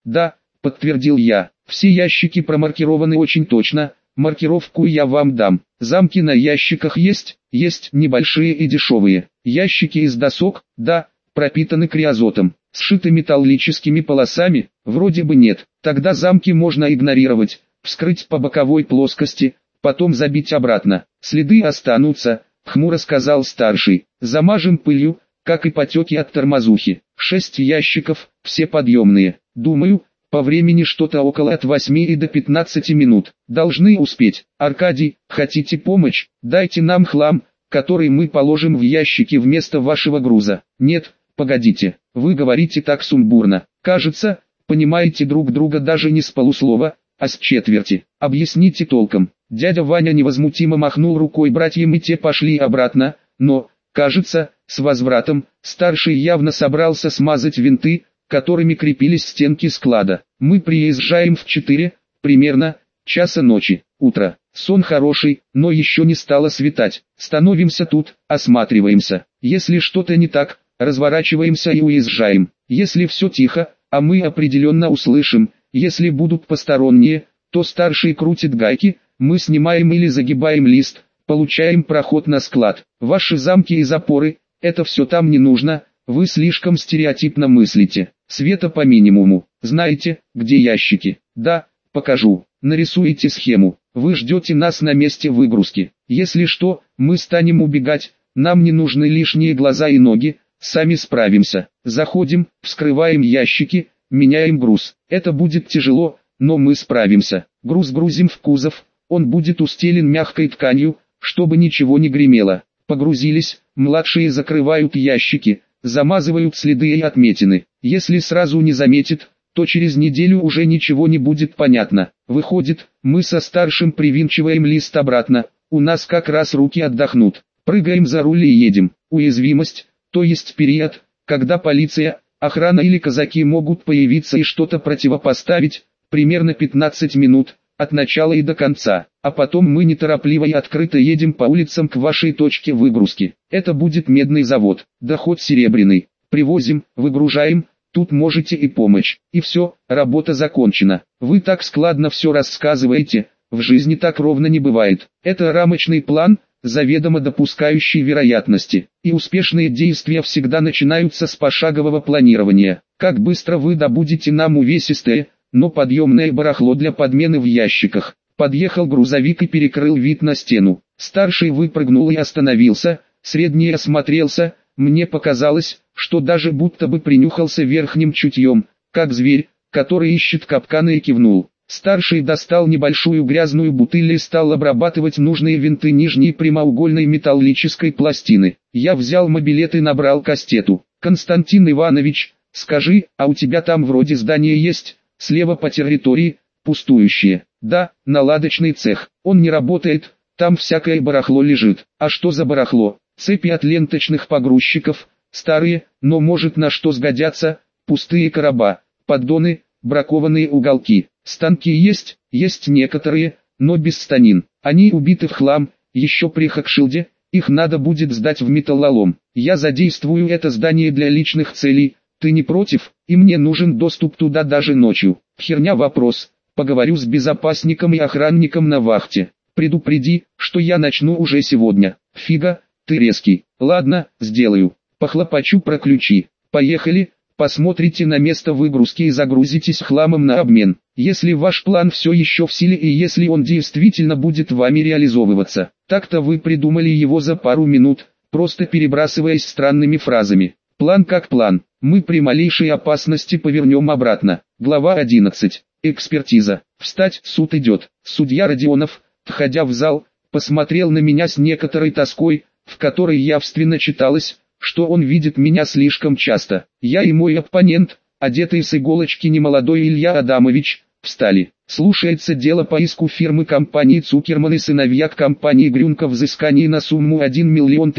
Да, подтвердил я. Все ящики промаркированы очень точно, маркировку я вам дам. Замки на ящиках есть небольшие и дешевые. Ящики из досок, да, пропитаны криозотом. Сшиты металлическими полосами, вроде бы нет. Тогда замки можно игнорировать, вскрыть по боковой плоскости, потом забить обратно. Следы останутся, хмуро сказал старший. Замажем пылью, как и потеки от тормозухи. 6 ящиков, все подъемные. Думаю, по времени что-то около от 8 и до 15 минут. Должны успеть. Аркадий, хотите помощь? Дайте нам хлам, который мы положим в ящики вместо вашего груза. Нет, погодите, вы говорите так сумбурно. Кажется, понимаете друг друга даже не с полуслова, а с четверти. Объясните толком. Дядя Ваня невозмутимо махнул рукой братьям, и те пошли обратно, но, кажется, с возвратом, старший явно собрался смазать винты, которыми крепились стенки склада. Мы приезжаем в 4, примерно, часа ночи. Утро. Сон хороший, но еще не стало светать. Становимся тут, осматриваемся. Если что-то не так, разворачиваемся и уезжаем. Если все тихо, а мы определенно услышим, если будут посторонние, то старший крутит гайки, мы снимаем или загибаем лист, получаем проход на склад. Ваши замки и запоры, это все там не нужно, вы слишком стереотипно мыслите. Света по минимуму. Знаете, где ящики? Да, покажу. Нарисуйте схему. Вы ждете нас на месте выгрузки. Если что, мы станем убегать, нам не нужны лишние глаза и ноги, сами справимся. Заходим, вскрываем ящики, меняем груз. Это будет тяжело, но мы справимся. Груз грузим в кузов, он будет устелен мягкой тканью, чтобы ничего не гремело. Погрузились, младшие закрывают ящики, замазывают следы и отметины. Если сразу не заметит, то через неделю уже ничего не будет понятно. Выходит, мы со старшим привинчиваем лист обратно, у нас как раз руки отдохнут. Прыгаем за руль и едем. Уязвимость, то есть период, когда полиция, охрана или казаки могут появиться и что-то противопоставить, примерно 15 минут, от начала и до конца. А потом мы неторопливо и открыто едем по улицам к вашей точке выгрузки. Это будет медный завод, да хоть серебряный. Привозим, выгружаем, тут можете и помочь. И все, работа закончена. Вы так складно все рассказываете, в жизни так ровно не бывает. Это рамочный план, заведомо допускающий вероятности. И успешные действия всегда начинаются с пошагового планирования. Как быстро вы добудете нам увесистое, но подъемное барахло для подмены в ящиках. Подъехал грузовик и перекрыл вид на стену. Старший выпрыгнул и остановился, средний осмотрелся, мне показалось, что даже будто бы принюхался верхним чутьем, как зверь, который ищет капканы, и кивнул. Старший достал небольшую грязную бутыль и стал обрабатывать нужные винты нижней прямоугольной металлической пластины. Я взял мобилет и набрал кастету. «Константин Иванович, скажи, а у тебя там вроде здание есть, слева по территории, пустующее?» «Да, наладочный цех. Он не работает, там всякое барахло лежит». «А что за барахло?» «Цепи от ленточных погрузчиков, старые, но может на что сгодятся, пустые короба, поддоны, бракованные уголки. Станки есть некоторые, но без станин. Они убиты в хлам, еще при Хакшилде, их надо будет сдать в металлолом. Я задействую это здание для личных целей, ты не против, и мне нужен доступ туда даже ночью». «Херня вопрос, поговорю с безопасником и охранником на вахте. Предупреди, что я начну уже сегодня». «Фига, ты резкий. Ладно, сделаю. Похлопочу про ключи. Поехали, посмотрите на место выгрузки и загрузитесь хламом на обмен. Если ваш план все еще в силе и если он действительно будет вами реализовываться. Так-то вы придумали его за пару минут, просто перебрасываясь странными фразами. План как план. Мы при малейшей опасности повернем обратно». Глава 11. Экспертиза. «Встать, суд идет». Судья Родионов, входя в зал, посмотрел на меня с некоторой тоской, в которой явственно читалось, что он видит меня слишком часто. Я и мой оппонент, одетый с иголочки немолодой Илья Адамович, встали. Слушается дело по иску фирмы компании Цукерман и сыновья к компании Грюнко взыскании на сумму 1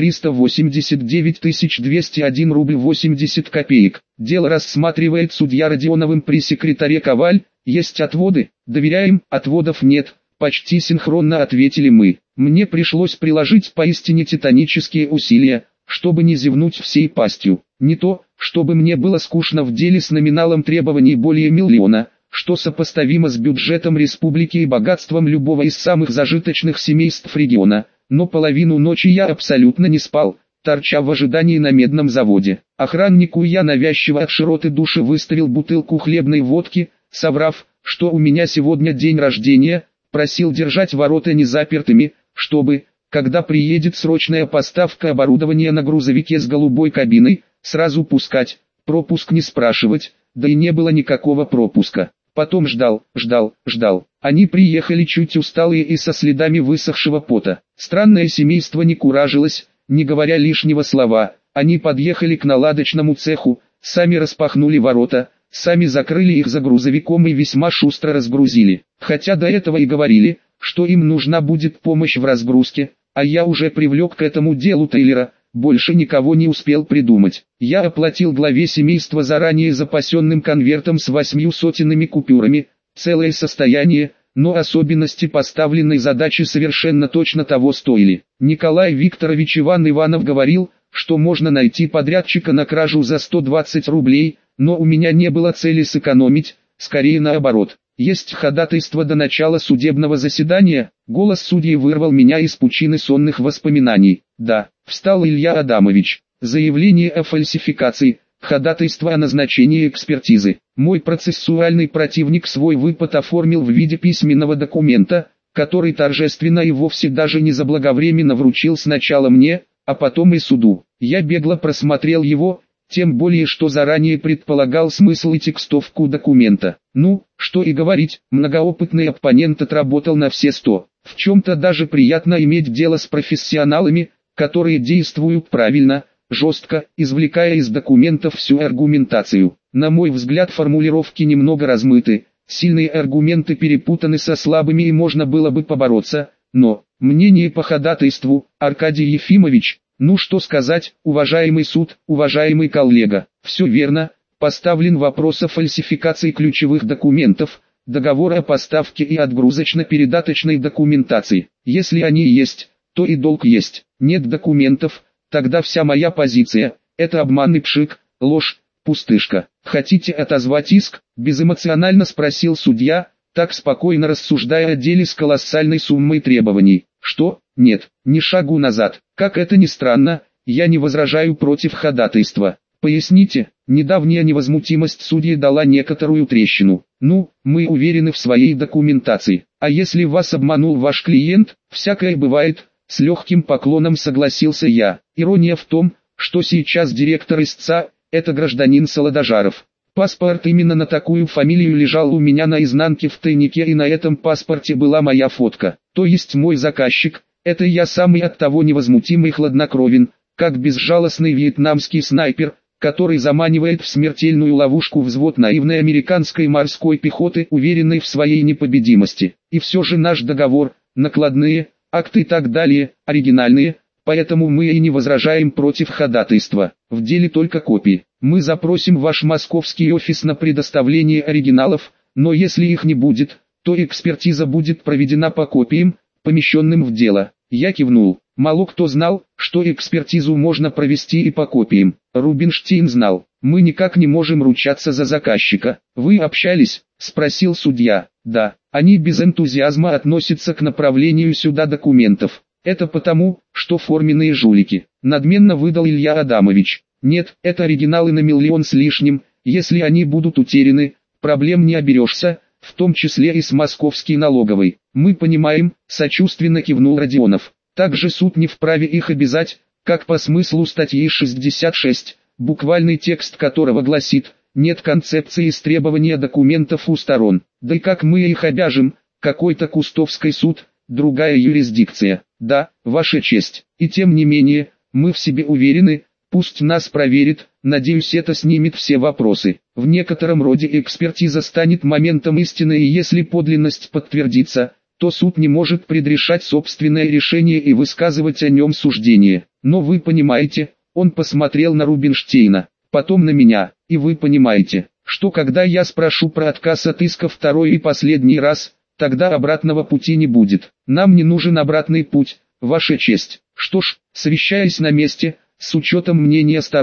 389 201 рубль 80 копеек. Дело рассматривает судья Родионовым при секретаре Коваль. Есть отводы? Доверяем, отводов нет. Почти синхронно ответили мы. Мне пришлось приложить поистине титанические усилия, чтобы не зевнуть всей пастью. Не то, чтобы мне было скучно в деле с номиналом требований более миллиона, что сопоставимо с бюджетом республики и богатством любого из самых зажиточных семейств региона, но половину ночи я абсолютно не спал, торча в ожидании на медном заводе. Охраннику я навязчиво от широты души выставил бутылку хлебной водки, соврав, что у меня сегодня день рождения, просил держать ворота незапертыми, чтобы, когда приедет срочная поставка оборудования на грузовике с голубой кабиной, сразу пускать, пропуск не спрашивать, да и не было никакого пропуска. Потом ждал. Они приехали чуть усталые и со следами высохшего пота. Странное семейство не куражилось, не говоря лишнего слова. Они подъехали к наладочному цеху, сами распахнули ворота, сами закрыли их за грузовиком и весьма шустро разгрузили. Хотя до этого и говорили, что им нужна будет помощь в разгрузке, а я уже привлек к этому делу Тейлера, больше никого не успел придумать. Я оплатил главе семейства заранее запасенным конвертом с 800 купюрами, целое состояние, но особенности поставленной задачи совершенно точно того стоили. Николай Викторович Иванов говорил, что можно найти подрядчика на кражу за 120 рублей, но у меня не было цели сэкономить, скорее наоборот. Есть ходатайство до начала судебного заседания. Голос судьи вырвал меня из пучины сонных воспоминаний. Да, встал Илья Адамович. Заявление о фальсификации, ходатайство о назначении экспертизы. Мой процессуальный противник свой выпад оформил в виде письменного документа, который торжественно и вовсе даже не заблаговременно вручил сначала мне, а потом и суду. Я бегло просмотрел его, тем более что заранее предполагал смысл и текстовку документа. Ну, что и говорить, многоопытный оппонент отработал на все 100. В чем-то даже приятно иметь дело с профессионалами, которые действуют правильно, жестко, извлекая из документов всю аргументацию. На мой взгляд, формулировки немного размыты, сильные аргументы перепутаны со слабыми и можно было бы побороться, но, мнение по ходатайству, Аркадий Ефимович. Ну что сказать, уважаемый суд, уважаемый коллега, все верно, поставлен вопрос о фальсификации ключевых документов, договора о поставке и отгрузочно-передаточной документации. Если они есть, то и долг есть. Нет документов, тогда вся моя позиция – это обманный пшик, ложь, пустышка. Хотите отозвать иск? Безэмоционально спросил судья, так спокойно рассуждая о деле с колоссальной суммой требований. Что? Нет, ни шагу назад. Как это ни странно, я не возражаю против ходатайства. Поясните, недавняя невозмутимость судьи дала некоторую трещину. Ну, мы уверены в своей документации. А если вас обманул ваш клиент, всякое бывает, с легким поклоном согласился я. Ирония в том, что сейчас директор истца – это гражданин Солодожаров. Паспорт именно на такую фамилию лежал у меня на изнанке в тайнике, и на этом паспорте была моя фотка. То есть мой заказчик, это я сам, и оттого невозмутим и хладнокровен, как безжалостный вьетнамский снайпер, который заманивает в смертельную ловушку взвод наивной американской морской пехоты, уверенной в своей непобедимости. И все же наш договор, накладные, акты и так далее, оригинальные, поэтому мы и не возражаем против ходатайства. В деле только копии. Мы запросим ваш московский офис на предоставление оригиналов, но если их не будет, то экспертиза будет проведена по копиям, помещенным в дело. Я кивнул. Мало кто знал, что экспертизу можно провести и по копиям. Рубинштейн знал. Мы никак не можем ручаться за заказчика. Вы общались? Спросил судья. Да. Они без энтузиазма относятся к направлению сюда документов. Это потому, что форменные жулики. Надменно выдал Илья Адамович. Нет, это оригиналы на 1 миллион с лишним. Если они будут утеряны, проблем не оберешься, в том числе и с московской налоговой. Мы понимаем, сочувственно кивнул Родионов. Также суд не вправе их обязать, как по смыслу статьи 66, буквальный текст которого гласит: нет концепции истребования документов у сторон. Да и как мы их обяжем, какой-то Кустовский суд, другая юрисдикция. Да, ваша честь. И тем не менее, мы в себе уверены, пусть нас проверит, надеюсь, это снимет все вопросы. В некотором роде экспертиза станет моментом истины, и если подлинность подтвердится, то суд не может предрешать собственное решение и высказывать о нем суждение. Но вы понимаете, он посмотрел на Рубинштейна, потом на меня, и вы понимаете, что когда я спрошу про отказ от иска второй и последний раз, тогда обратного пути не будет. Нам не нужен обратный путь, ваша честь. Что ж, совещаясь на месте, с учетом мнения сторон,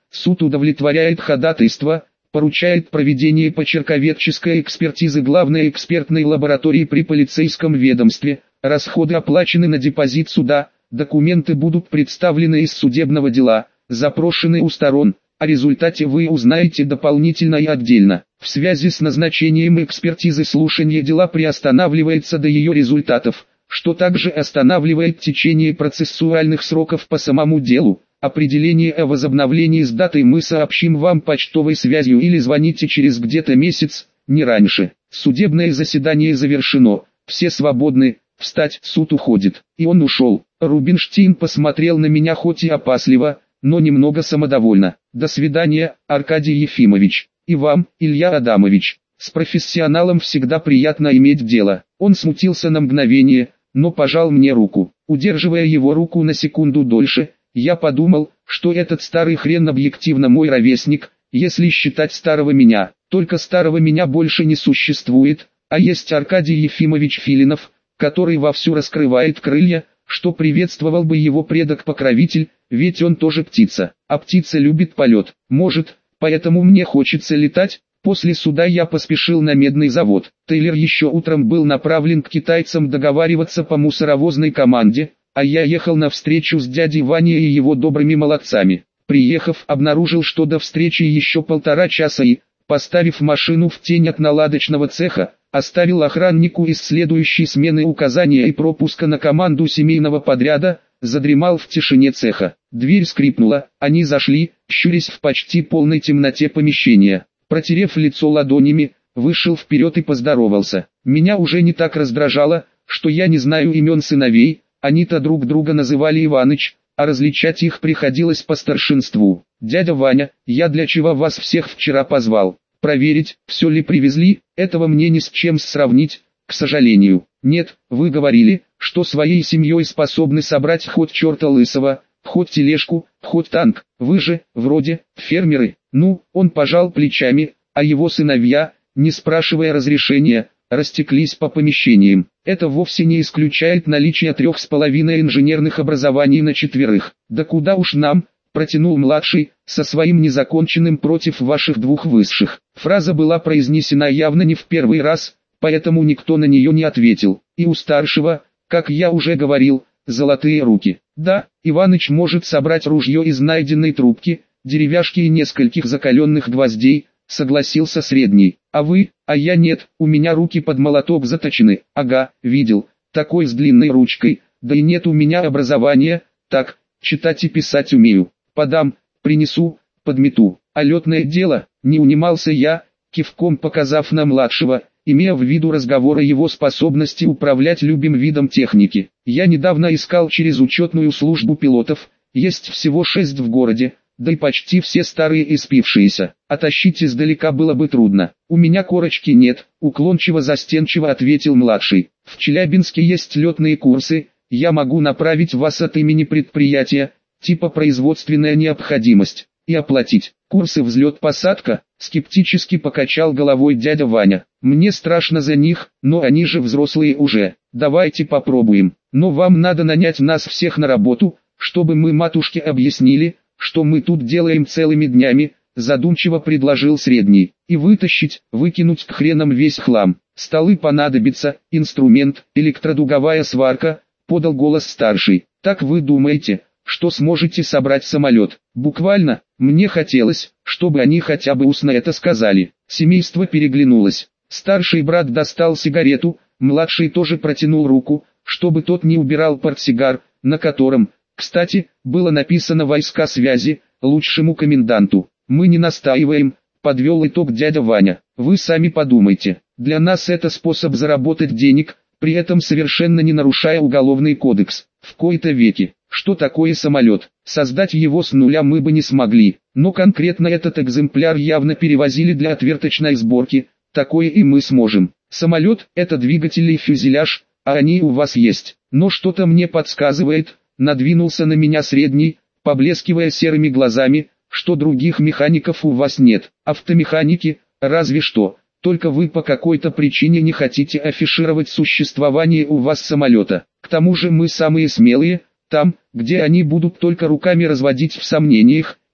Суд удовлетворяет ходатайство, поручает проведение почерковедческой экспертизы главной экспертной лаборатории при полицейском ведомстве, расходы оплачены на депозит суда, документы будут представлены из судебного дела, запрошены у сторон, о результате вы узнаете дополнительно и отдельно. В связи с назначением экспертизы слушание дела приостанавливается до ее результатов, что также останавливает течение процессуальных сроков по самому делу. Определение о возобновлении с датой мы сообщим вам почтовой связью или звоните через где-то месяц, не раньше. Судебное заседание завершено, все свободны, встать, суд уходит. И он ушел. Рубинштейн посмотрел на меня хоть и опасливо, но немного самодовольно. До свидания, Аркадий Ефимович. И вам, Илья Адамович. С профессионалом всегда приятно иметь дело. Он смутился на мгновение, но пожал мне руку. Удерживая его руку на секунду дольше, я подумал, что этот старый хрен объективно мой ровесник, если считать старого меня. Только старого меня больше не существует, а есть Аркадий Ефимович Филинов, который вовсю раскрывает крылья, что приветствовал бы его предок-покровитель, ведь он тоже птица, а птица любит полет. Может, поэтому мне хочется летать. После суда я поспешил на медный завод. Тейлор еще утром был направлен к китайцам договариваться по мусоровозной команде, а я ехал на встречу с дядей Ваней и его добрыми молодцами. Приехав, обнаружил, что до встречи еще 1,5 часа и, поставив машину в тень от наладочного цеха, оставил охраннику из следующей смены указания и пропуска на команду семейного подряда, задремал в тишине цеха. Дверь скрипнула, они зашли, щурясь в почти полной темноте помещения. Протерев лицо ладонями, вышел вперед и поздоровался. Меня уже не так раздражало, что я не знаю имен сыновей, они-то друг друга называли Иваныч, а различать их приходилось по старшинству. «Дядя Ваня, я для чего вас всех вчера позвал? Проверить, все ли привезли, этого мне ни с чем сравнить, к сожалению. Нет, вы говорили, что своей семьей способны собрать хоть черта лысого, хоть тележку, хоть танк. Вы же, вроде, фермеры». Ну, он пожал плечами, а его сыновья, не спрашивая разрешения, растеклись по помещениям. Это вовсе не исключает наличие 3,5 инженерных образований на 4. «Да куда уж нам», протянул младший, со своим незаконченным против ваших 2 высших. Фраза была произнесена явно не в первый раз, поэтому никто на нее не ответил. И у старшего, как я уже говорил, золотые руки. Да, Иваныч может собрать ружье из найденной трубки, деревяшки и нескольких закаленных гвоздей, согласился средний. А вы? А я нет, у меня руки под молоток заточены. Ага, видел, такой с длинной ручкой, да и нет у меня образования, так, читать и писать умею. Подам, принесу, подмету. А летное дело, не унимался я, кивком показав на младшего, имея в виду разговор о его способности управлять любым видом техники. Я недавно искал через учетную службу пилотов, есть всего 6 в городе, да и почти все старые и спившиеся. А тащить издалека было бы трудно. У меня корочки нет, уклончиво-застенчиво ответил младший. В Челябинске есть летные курсы, я могу направить вас от имени предприятия, типа производственная необходимость, и оплатить. Курсы взлет-посадка, скептически покачал головой дядя Ваня. Мне страшно за них, но они же взрослые уже. Давайте попробуем. Но вам надо нанять нас всех на работу, чтобы мы матушке объяснили, что мы тут делаем целыми днями, задумчиво предложил средний. И вытащить, выкинуть к хренам весь хлам. Столы понадобится, инструмент, электродуговая сварка, подал голос старший. Так вы думаете, что сможете собрать самолет? Буквально, мне хотелось, чтобы они хотя бы устно это сказали. Семейство переглянулось. Старший брат достал сигарету, младший тоже протянул руку, чтобы тот не убирал портсигар, на котором, кстати, было написано «Войска связи», лучшему коменданту. Мы не настаиваем, подвел итог дядя Ваня. Вы сами подумайте, для нас это способ заработать денег, при этом совершенно не нарушая уголовный кодекс. В кои-то веки, что такое самолет? Создать его с нуля мы бы не смогли, но конкретно этот экземпляр явно перевозили для отверточной сборки, такое и мы сможем. Самолет – это двигатель и фюзеляж, а они у вас есть. Но что-то мне подсказывает, надвинулся на меня средний, поблескивая серыми глазами, что других механиков у вас нет. Автомеханики, разве что, только вы по какой-то причине не хотите афишировать существование у вас самолета. К тому же мы самые смелые, там, где они будут только руками разводить в сомнениях,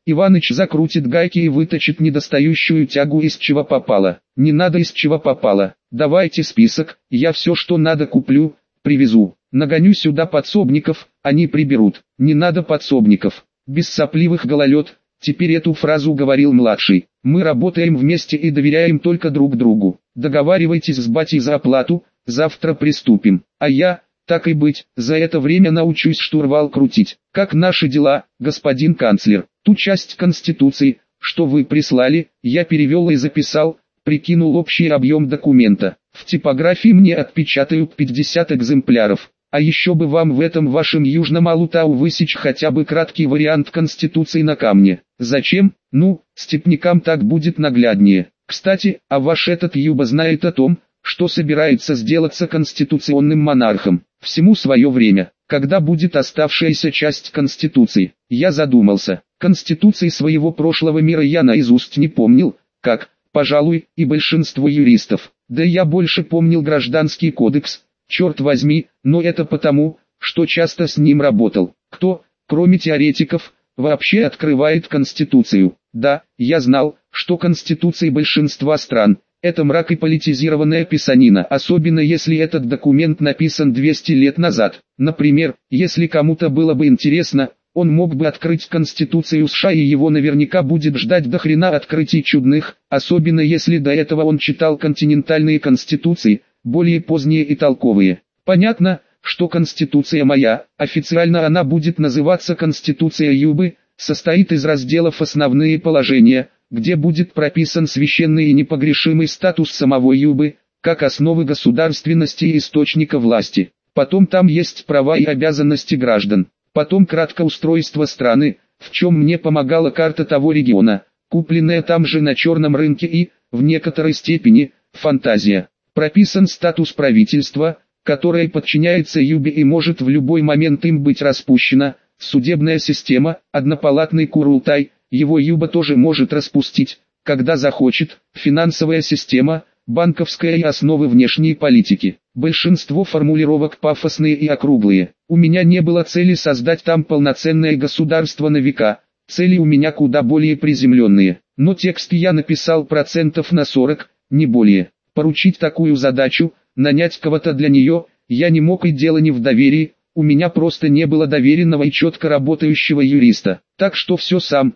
Иваныч закрутит гайки и выточит недостающую тягу из чего попало. Не надо из чего попало. Давайте список, я все что надо куплю, привезу. Нагоню сюда подсобников, они приберут. Не надо подсобников. Без сопливых гололед. Теперь эту фразу говорил младший. Мы работаем вместе и доверяем только друг другу. Договаривайтесь с батей за оплату, завтра приступим. А я, так и быть, за это время научусь штурвал крутить. Как наши дела, господин канцлер? Ту часть Конституции, что вы прислали, я перевел и записал, прикинул общий объем документа. В типографии мне отпечатают 50 экземпляров. А еще бы вам в этом вашем Южном Алутау высечь хотя бы краткий вариант Конституции на камне. Зачем? Ну, степнякам так будет нагляднее. Кстати, а ваш этот Юба знает о том, что собирается сделаться конституционным монархом. Всему свое время. Когда будет оставшаяся часть Конституции? Я задумался. Конституции своего прошлого мира я наизусть не помнил, как, пожалуй, и большинство юристов. Да я больше помнил Гражданский кодекс. Черт возьми, но это потому, что часто с ним работал. Кто, кроме теоретиков, вообще открывает Конституцию? Да, я знал, что Конституции большинства стран – это мрак и политизированная писанина, особенно если этот документ написан 200 лет назад. Например, если кому-то было бы интересно, он мог бы открыть Конституцию США, и его наверняка будет ждать до хрена открытий чудных, особенно если до этого он читал континентальные конституции, более поздние и толковые. Понятно, что Конституция моя, официально она будет называться Конституция Юбы, состоит из разделов «Основные положения», где будет прописан священный и непогрешимый статус самого Юбы, как основы государственности и источника власти. Потом там есть права и обязанности граждан. Потом кратко устройство страны, в чем мне помогала карта того региона, купленная там же на черном рынке, и, в некоторой степени, фантазия. Прописан статус правительства, которое подчиняется Юбе и может в любой момент им быть распущено, судебная система, однопалатный Курултай, его Юба тоже может распустить, когда захочет, финансовая система, банковская и основы внешней политики. Большинство формулировок пафосные и округлые. У меня не было цели создать там полноценное государство на века, цели у меня куда более приземленные. Но текст я написал процентов на 40, не более. Поручить такую задачу, нанять кого-то для нее, я не мог, и дело не в доверии, у меня просто не было доверенного и четко работающего юриста. Так что все сам.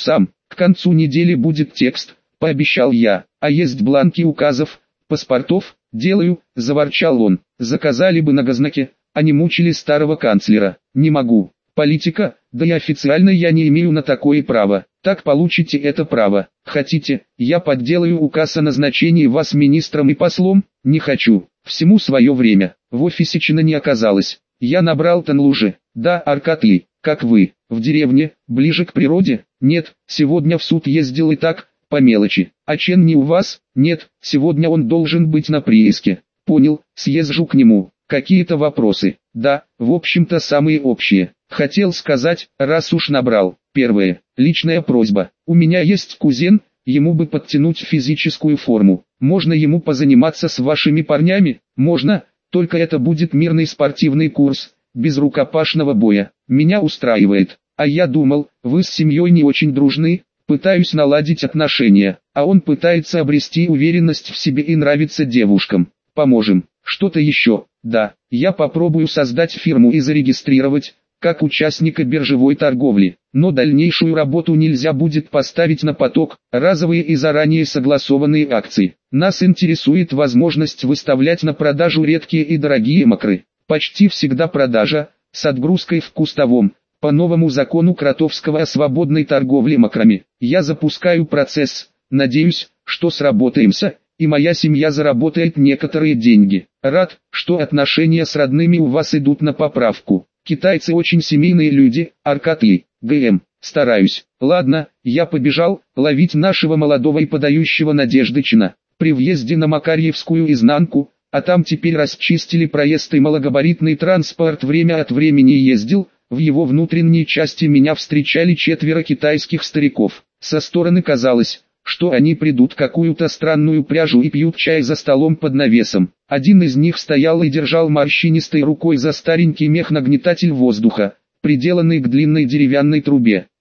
К концу недели будет текст, пообещал я. А есть бланки указов, паспортов? Делаю, заворчал он. Заказали бы на госзнаке, а не мучили старого канцлера. Не могу. Политика, да и официально я не имею на такое права. Так получите это право. Хотите, я подделаю указ о назначении вас министром и послом? Не хочу. Всему свое время. В офисе чина не оказалось. Я набрал Танлужи. Да, Аркадий, как вы, в деревне, ближе к природе? Нет, сегодня в суд ездил и так, по мелочи. А Чен не у вас? Нет, сегодня он должен быть на прииске. Понял, съезжу к нему. Какие-то вопросы? Да, в общем-то самые общие. Хотел сказать, раз уж набрал. Первое, личная просьба. У меня есть кузен, ему бы подтянуть физическую форму. Можно ему позаниматься с вашими парнями? Можно, только это будет мирный спортивный курс, без рукопашного боя. Меня устраивает. А я думал, вы с семьей не очень дружны. Пытаюсь наладить отношения, а он пытается обрести уверенность в себе и нравится девушкам. Поможем. Что-то еще? Да, я попробую создать фирму и зарегистрировать, как участника биржевой торговли. Но дальнейшую работу нельзя будет поставить на поток, разовые и заранее согласованные акции. Нас интересует возможность выставлять на продажу редкие и дорогие мокры. Почти всегда продажа, с отгрузкой в кустовом. По новому закону Кротовского о свободной торговле макрами, я запускаю процесс, надеюсь, что сработаемся, и моя семья заработает некоторые деньги. Рад, что отношения с родными у вас идут на поправку. Китайцы очень семейные люди, Аркадий, ГМ, стараюсь. Ладно, я побежал, ловить нашего молодого и подающего надежды чина. При въезде на Макарьевскую изнанку, а там теперь расчистили проезд и малогабаритный транспорт время от времени ездил, в его внутренней части меня встречали 4 китайских стариков. Со стороны казалось, что они придут какую-то странную пряжу и пьют чай за столом под навесом. Один из них стоял и держал морщинистой рукой за старенький мех-нагнетатель воздуха, приделанный к длинной деревянной трубе.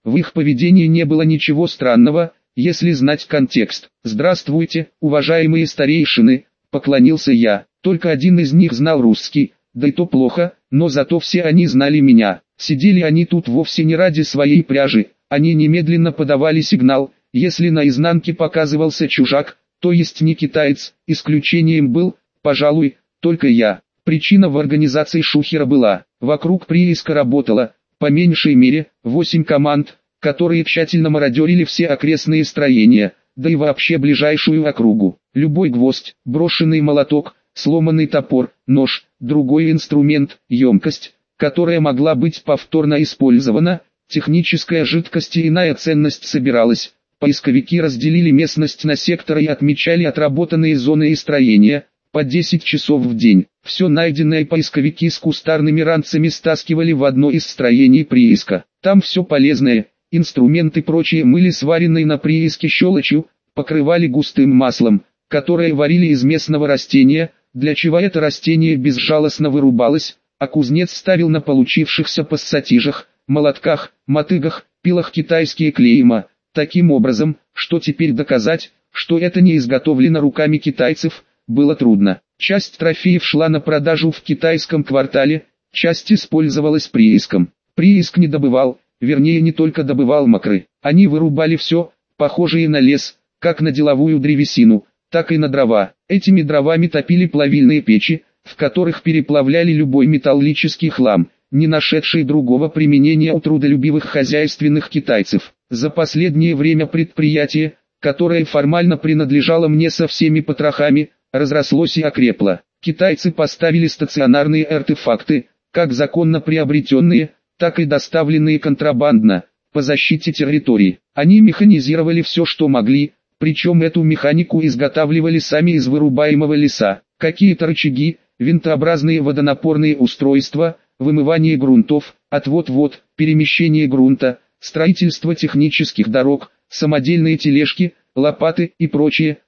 В их поведении не было ничего странного, если знать контекст. «Здравствуйте, уважаемые старейшины», — поклонился я. Только один из них знал русский, да и то плохо, но зато все они знали меня. Сидели они тут вовсе не ради своей пряжи, они немедленно подавали сигнал, если на изнанке показывался чужак, то есть не китаец, исключением был, пожалуй, только я. Причина в организации шухера была: вокруг прииска работало, по меньшей мере, 8 команд, которые тщательно мародерили все окрестные строения, да и вообще ближайшую округу. Любой гвоздь, брошенный молоток, сломанный топор, нож, другой инструмент, емкость, которая могла быть повторно использована, техническая жидкость и иная ценность собиралась. Поисковики разделили местность на секторы и отмечали отработанные зоны и строения, по 10 часов в день. Все найденное поисковики с кустарными ранцами стаскивали в одно из строений прииска. Там все полезное, инструменты и прочее мыли сваренной на прииске щелочью, покрывали густым маслом, которое варили из местного растения, для чего это растение безжалостно вырубалось, а кузнец ставил на получившихся пассатижах, молотках, мотыгах, пилах китайские клейма, таким образом, что теперь доказать, что это не изготовлено руками китайцев, было трудно. Часть трофеев шла на продажу в китайском квартале, часть использовалась прииском. Прииск не добывал, вернее не только добывал мокры, они вырубали все, похожее на лес, как на деловую древесину, так и на дрова. Этими дровами топили плавильные печи, в которых переплавляли любой металлический хлам, не нашедший другого применения у трудолюбивых хозяйственных китайцев. За последнее время предприятие, которое формально принадлежало мне со всеми потрохами, разрослось и окрепло. Китайцы поставили стационарные артефакты, как законно приобретенные, так и доставленные контрабандно, по защите территории. Они механизировали все, что могли, причем эту механику изготавливали сами из вырубаемого леса. Какие-то рычаги, винтообразные водонапорные устройства, вымывание грунтов, отвод вод, перемещение грунта, строительство технических дорог, самодельные тележки, лопаты и прочее.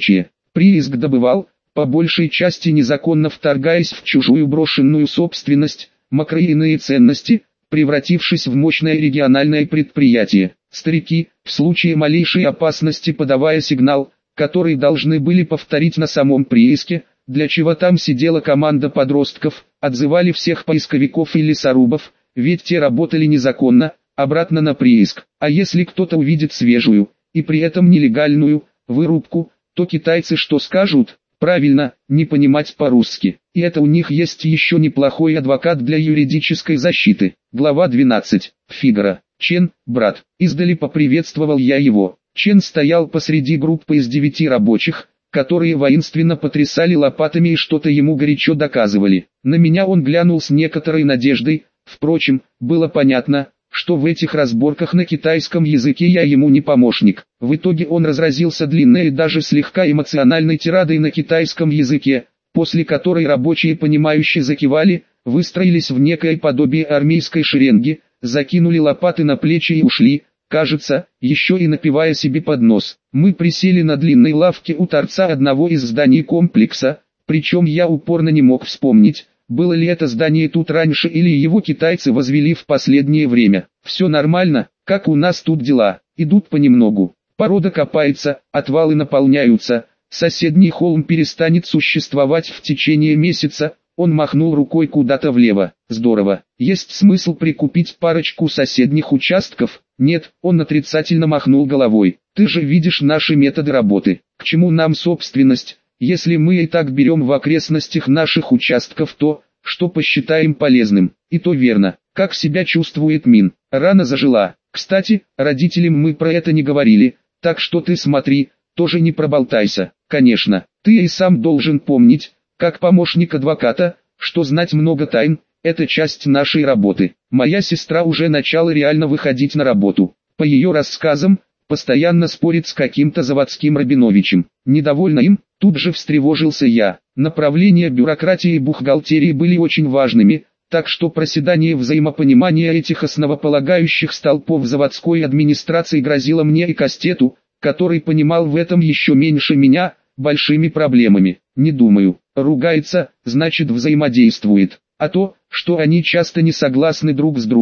Прииск добывал, по большей части незаконно вторгаясь в чужую брошенную собственность, мокрые иные ценности, превратившись в мощное региональное предприятие. Старики, в случае малейшей опасности подавая сигнал, который должны были повторить на самом прииске, для чего там сидела команда подростков, отзывали всех поисковиков и лесорубов, ведь те работали незаконно, обратно на прииск. А если кто-то увидит свежую, и при этом нелегальную, вырубку, то китайцы что скажут? Правильно, не понимать по-русски. И это у них есть еще неплохой адвокат для юридической защиты. Глава 12. Фигаро. Чен, брат. Издали поприветствовал я его. Чен стоял посреди группы из 9 рабочих, которые воинственно потрясали лопатами и что-то ему горячо доказывали. На меня он глянул с некоторой надеждой, впрочем, было понятно, что в этих разборках на китайском языке я ему не помощник. В итоге он разразился длинной и даже слегка эмоциональной тирадой на китайском языке, после которой рабочие понимающе закивали, выстроились в некое подобие армейской шеренги, закинули лопаты на плечи и ушли, кажется, еще и напивая себе под нос. Мы присели на длинной лавке у торца одного из зданий комплекса, причем я упорно не мог вспомнить, было ли это здание тут раньше или его китайцы возвели в последнее время. Все нормально, как у нас тут дела, идут понемногу. Порода копается, отвалы наполняются, соседний холм перестанет существовать в течение месяца. Он махнул рукой куда-то влево. Здорово. Есть смысл прикупить парочку соседних участков? Нет, он отрицательно махнул головой. Ты же видишь наши методы работы. К чему нам собственность, если мы и так берем в окрестностях наших участков то, что посчитаем полезным? И то верно. Как себя чувствует Мин? Рана зажила. Кстати, родителям мы про это не говорили, так что ты смотри, тоже не проболтайся. Конечно, ты и сам должен помнить, как помощник адвоката, что знать много тайн – это часть нашей работы. Моя сестра уже начала реально выходить на работу. По ее рассказам, постоянно спорит с каким-то заводским Рабиновичем. Недовольна им, тут же встревожился я. Направления бюрократии и бухгалтерии были очень важными, так что проседание взаимопонимания этих основополагающих столпов заводской администрации грозило мне и Кастету, который понимал в этом еще меньше меня, большими проблемами. Не думаю. Ругается, значит взаимодействует. А то, что они часто не согласны друг с другом,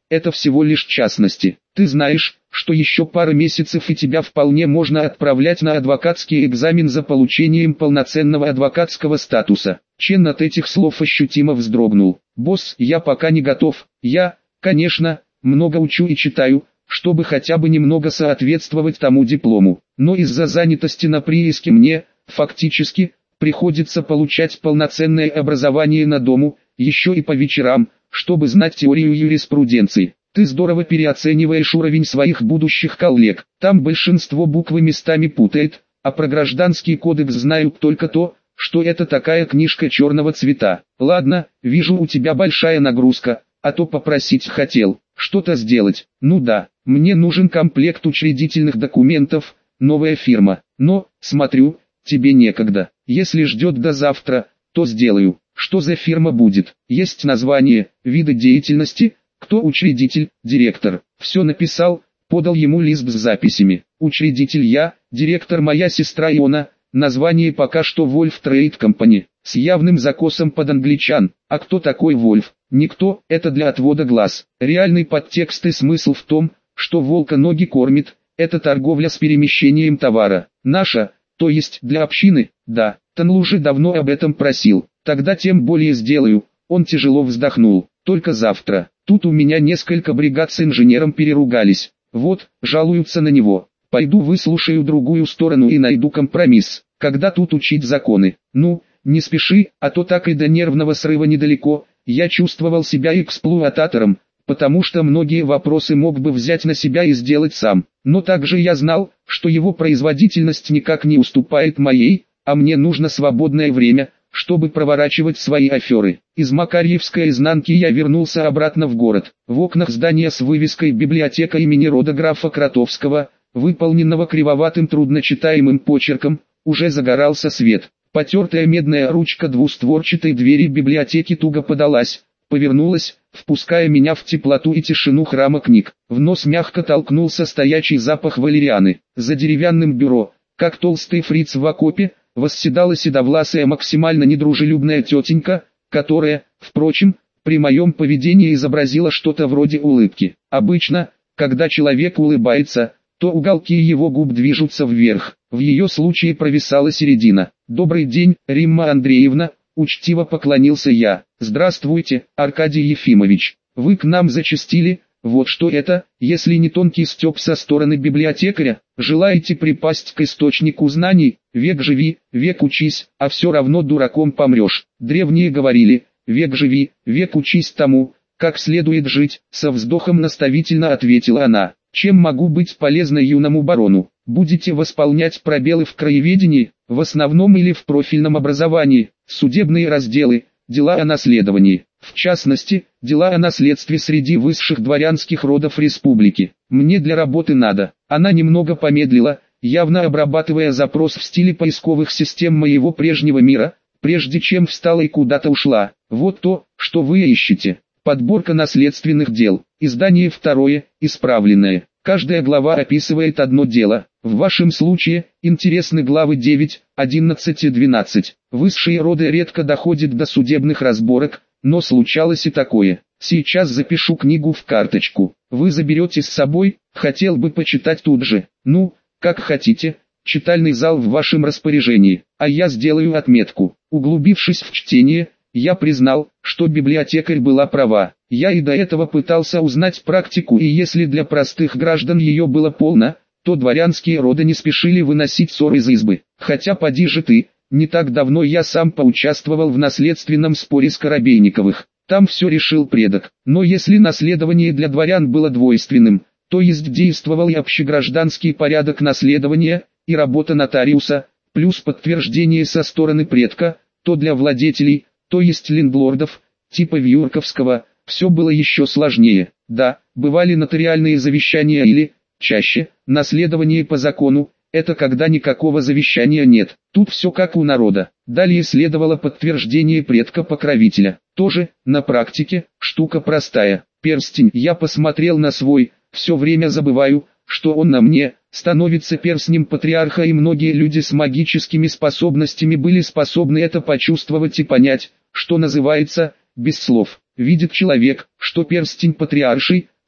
это всего лишь частности. Ты знаешь, что еще пара месяцев и тебя вполне можно отправлять на адвокатский экзамен за получением полноценного адвокатского статуса. Чен от этих слов ощутимо вздрогнул. Босс, я пока не готов. Я, конечно, много учу и читаю, чтобы хотя бы немного соответствовать тому диплому. Но из-за занятости на прииске мне, фактически, приходится получать полноценное образование на дому, еще и по вечерам, чтобы знать теорию юриспруденции. Ты здорово переоцениваешь уровень своих будущих коллег. Там большинство буквы местами путает, а про гражданский кодекс знают только то, что это такая книжка черного цвета. Ладно, вижу, у тебя большая нагрузка, а то попросить хотел что-то сделать. Ну да, мне нужен комплект учредительных документов, новая фирма. Но, смотрю, тебе некогда. Если ждет до завтра, то сделаю. Что за фирма будет? Есть название, виды деятельности, кто учредитель, директор. Все написал, подал ему лист с записями. Учредитель я, директор моя сестра Иона, название пока что Wolf Trade Company, с явным закосом под англичан. А кто такой Вольф? Никто, это для отвода глаз. Реальный подтекст и смысл в том, что волка ноги кормит, это торговля с перемещением товара. Наша, то есть для общины, да, Танлужи давно об этом просил. Тогда тем более сделаю. Он тяжело вздохнул. Только завтра. Тут у меня несколько бригад с инженером переругались. Вот, жалуются на него. Пойду выслушаю другую сторону и найду компромисс. Когда тут учить законы? Ну, не спеши, а то так и до нервного срыва недалеко. Я чувствовал себя эксплуататором, потому что многие вопросы мог бы взять на себя и сделать сам. Но также я знал, что его производительность никак не уступает моей, а мне нужно свободное время, чтобы проворачивать свои аферы. Из Макарьевской изнанки я вернулся обратно в город. В окнах здания с вывеской «Библиотека имени рода графа Кротовского», выполненного кривоватым трудночитаемым почерком, уже загорался свет. Потертая медная ручка двустворчатой двери библиотеки туго подалась, повернулась, впуская меня в теплоту и тишину храма книг. В нос мягко толкнулся стоячий запах валерианы. За деревянным бюро, как толстый фриц в окопе, восседала седовласая максимально недружелюбная тетенька, которая, впрочем, при моем поведении изобразила что-то вроде улыбки. Обычно, когда человек улыбается, то уголки его губ движутся вверх, в ее случае провисала середина. «Добрый день, Римма Андреевна», — учтиво поклонился я. «Здравствуйте, Аркадий Ефимович, вы к нам зачастили, вот что это, если не тонкий стёб со стороны библиотекаря, желаете припасть к источнику знаний, век живи, век учись, а все равно дураком помрешь. Древние говорили, век живи, век учись тому, как следует жить», — со вздохом наставительно ответила она. «Чем могу быть полезной юному барону? Будете восполнять пробелы в краеведении, в основном или в профильном образовании, судебные разделы, дела о наследовании, в частности, дела о наследстве среди высших дворянских родов республики. Мне для работы надо». Она немного помедлила, явно обрабатывая запрос в стиле поисковых систем моего прежнего мира, прежде чем встала и куда-то ушла. «Вот то, что вы ищете. Подборка наследственных дел. Издание второе, исправленное. Каждая глава описывает одно дело. В вашем случае, интересны главы 9, 11 и 12. Высшие роды редко доходят до судебных разборок, но случалось и такое. Сейчас запишу книгу в карточку. Вы заберете с собой, хотел бы почитать тут же. Ну, как хотите, читальный зал в вашем распоряжении, а я сделаю отметку». Углубившись в чтение, я признал, что библиотекарь была права. Я и до этого пытался узнать практику, и если для простых граждан ее было полно, то дворянские роды не спешили выносить ссор из избы. Хотя поди же ты, не так давно я сам поучаствовал в наследственном споре Скоробейниковых. Там все решил предок. Но если наследование для дворян было двойственным, то есть действовал и общегражданский порядок наследования, и работа нотариуса, плюс подтверждение со стороны предка, то для владетелей, то есть лендлордов, типа Вьюрковского, все было еще сложнее. Да, бывали нотариальные завещания или, чаще, наследование по закону, это когда никакого завещания нет. Тут все как у народа. Далее следовало подтверждение предка-покровителя. Тоже, на практике, штука простая. Перстень. Я посмотрел на свой, все время забываю, что он на мне, становится перстнем патриарха, и многие люди с магическими способностями были способны это почувствовать и понять, что называется, без слов. Видит человек, что перстень патриарший,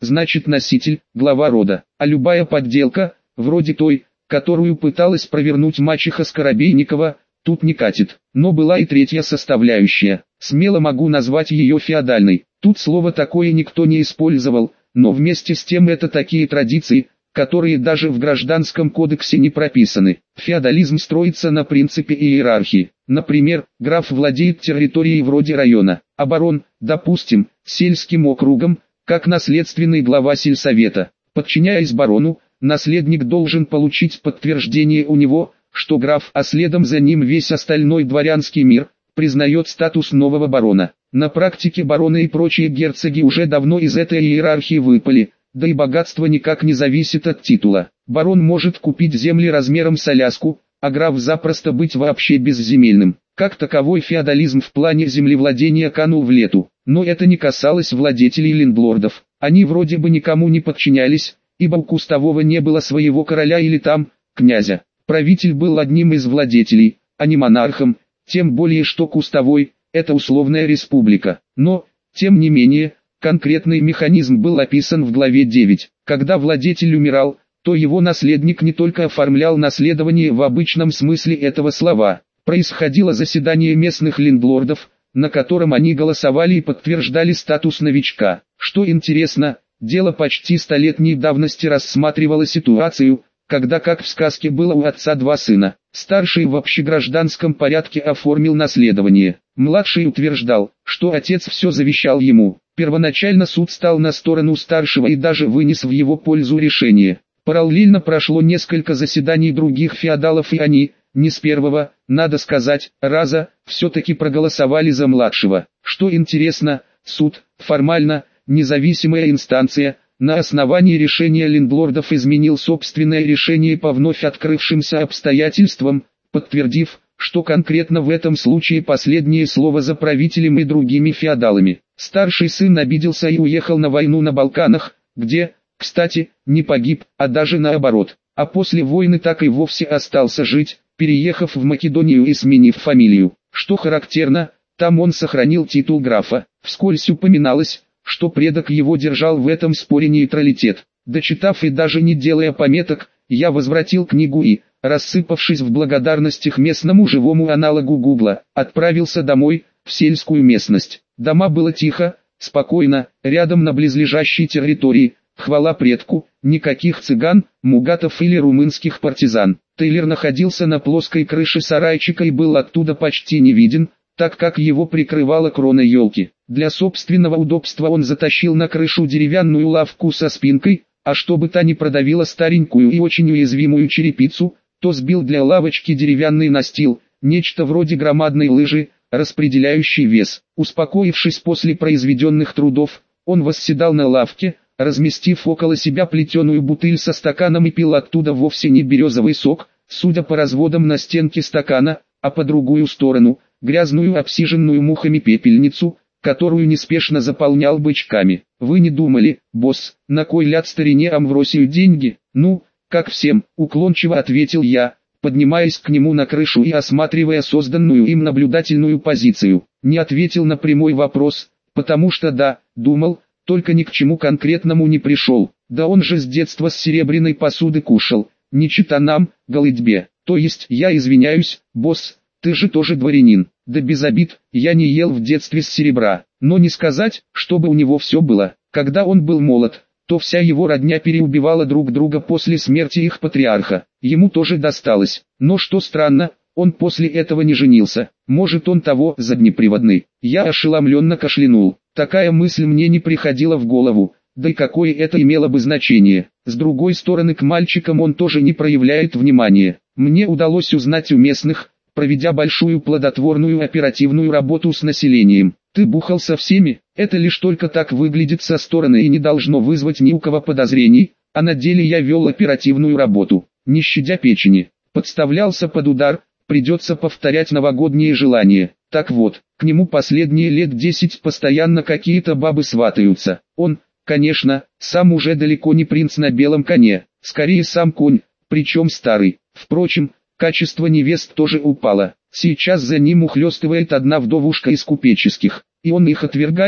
значит носитель, глава рода. А любая подделка, вроде той, которую пыталась провернуть мачеха Скоробейникова, тут не катит. Но была и третья составляющая. Смело могу назвать ее феодальной. Тут слово такое никто не использовал, но вместе с тем это такие традиции, которые даже в Гражданском кодексе не прописаны. Феодализм строится на принципе иерархии. Например, граф владеет территорией вроде района, а барон, допустим, сельским округом, как наследственный глава сельсовета. Подчиняясь барону, наследник должен получить подтверждение у него, что граф, а следом за ним весь остальной дворянский мир, признает статус нового барона. На практике бароны и прочие герцоги уже давно из этой иерархии выпали, да и богатство никак не зависит от титула. Барон может купить земли размером с Аляску, а граф запросто быть вообще безземельным. Как таковой феодализм в плане землевладения канул в лету. Но это не касалось владетелей лендлордов. Они вроде бы никому не подчинялись, ибо у Кустового не было своего короля или там, князя. Правитель был одним из владетелей, а не монархом, тем более что Кустовой – это условная республика. Но, тем не менее, конкретный механизм был описан в главе 9. Когда владетель умирал, то его наследник не только оформлял наследование в обычном смысле этого слова. Происходило заседание местных лендлордов, на котором они голосовали и подтверждали статус новичка. Что интересно, дело почти столетней давности рассматривало ситуацию, когда, как в сказке, было у отца два сына. Старший в общегражданском порядке оформил наследование. Младший утверждал, что отец все завещал ему. Первоначально суд стал на сторону старшего и даже вынес в его пользу решение. Параллельно прошло несколько заседаний других феодалов, и они, не с первого, надо сказать, раза, все-таки проголосовали за младшего. Что интересно, суд, формально, независимая инстанция, на основании решения лендлордов изменил собственное решение по вновь открывшимся обстоятельствам, подтвердив, что конкретно в этом случае последнее слово за правителем и другими феодалами. Старший сын обиделся и уехал на войну на Балканах, где, кстати, не погиб, а даже наоборот. А после войны так и вовсе остался жить, переехав в Македонию и сменив фамилию. Что характерно, там он сохранил титул графа. Вскользь упоминалось, что предок его держал в этом споре нейтралитет. Дочитав и даже не делая пометок, я возвратил книгу и, рассыпавшись в благодарностях местному живому аналогу Гугла, отправился домой, в сельскую местность. Дома было тихо, спокойно, рядом на близлежащей территории, хвала предку, никаких цыган, мугатов или румынских партизан. Тейлор находился на плоской крыше сарайчика и был оттуда почти не виден, так как его прикрывала крона елки. Для собственного удобства он затащил на крышу деревянную лавку со спинкой, а чтобы та не продавила старенькую и очень уязвимую черепицу, то сбил для лавочки деревянный настил, нечто вроде громадной лыжи, распределяющей вес. Успокоившись после произведенных трудов, он восседал на лавке, разместив около себя плетеную бутыль со стаканом и пил оттуда вовсе не березовый сок, судя по разводам на стенке стакана, а по другую сторону – грязную обсиженную мухами пепельницу, которую неспешно заполнял бычками. «Вы не думали, босс, на кой ляд старине Амвросию деньги?» «Ну, как всем», — уклончиво ответил я, поднимаясь к нему на крышу и осматривая созданную им наблюдательную позицию. Не ответил на прямой вопрос, потому что да, думал, только ни к чему конкретному не пришел. Да он же с детства с серебряной посуды кушал, не чета нам, голытьбе. То есть я извиняюсь, босс, ты же тоже дворянин. Да без обид, я не ел в детстве с серебра, но не сказать, чтобы у него все было. Когда он был молод, то вся его родня переубивала друг друга после смерти их патриарха. Ему тоже досталось. Но что странно, он после этого не женился. Может, он того заднеприводный. Я ошеломленно кашлянул. Такая мысль мне не приходила в голову. Да и какое это имело бы значение. С другой стороны, к мальчикам он тоже не проявляет внимания. Мне удалось узнать у местных, проведя большую плодотворную оперативную работу с населением. Ты бухал со всеми, это лишь только так выглядит со стороны и не должно вызвать ни у кого подозрений, а на деле я вел оперативную работу, не щадя печени. Подставлялся под удар, придется повторять новогодние желания. Так вот, к нему последние лет 10 постоянно какие-то бабы сватаются. Он, конечно, сам уже далеко не принц на белом коне, скорее сам конь, причем старый. Впрочем, качество невест тоже упало. Сейчас за ним ухлёстывает одна вдовушка из купеческих, и он их отвергает.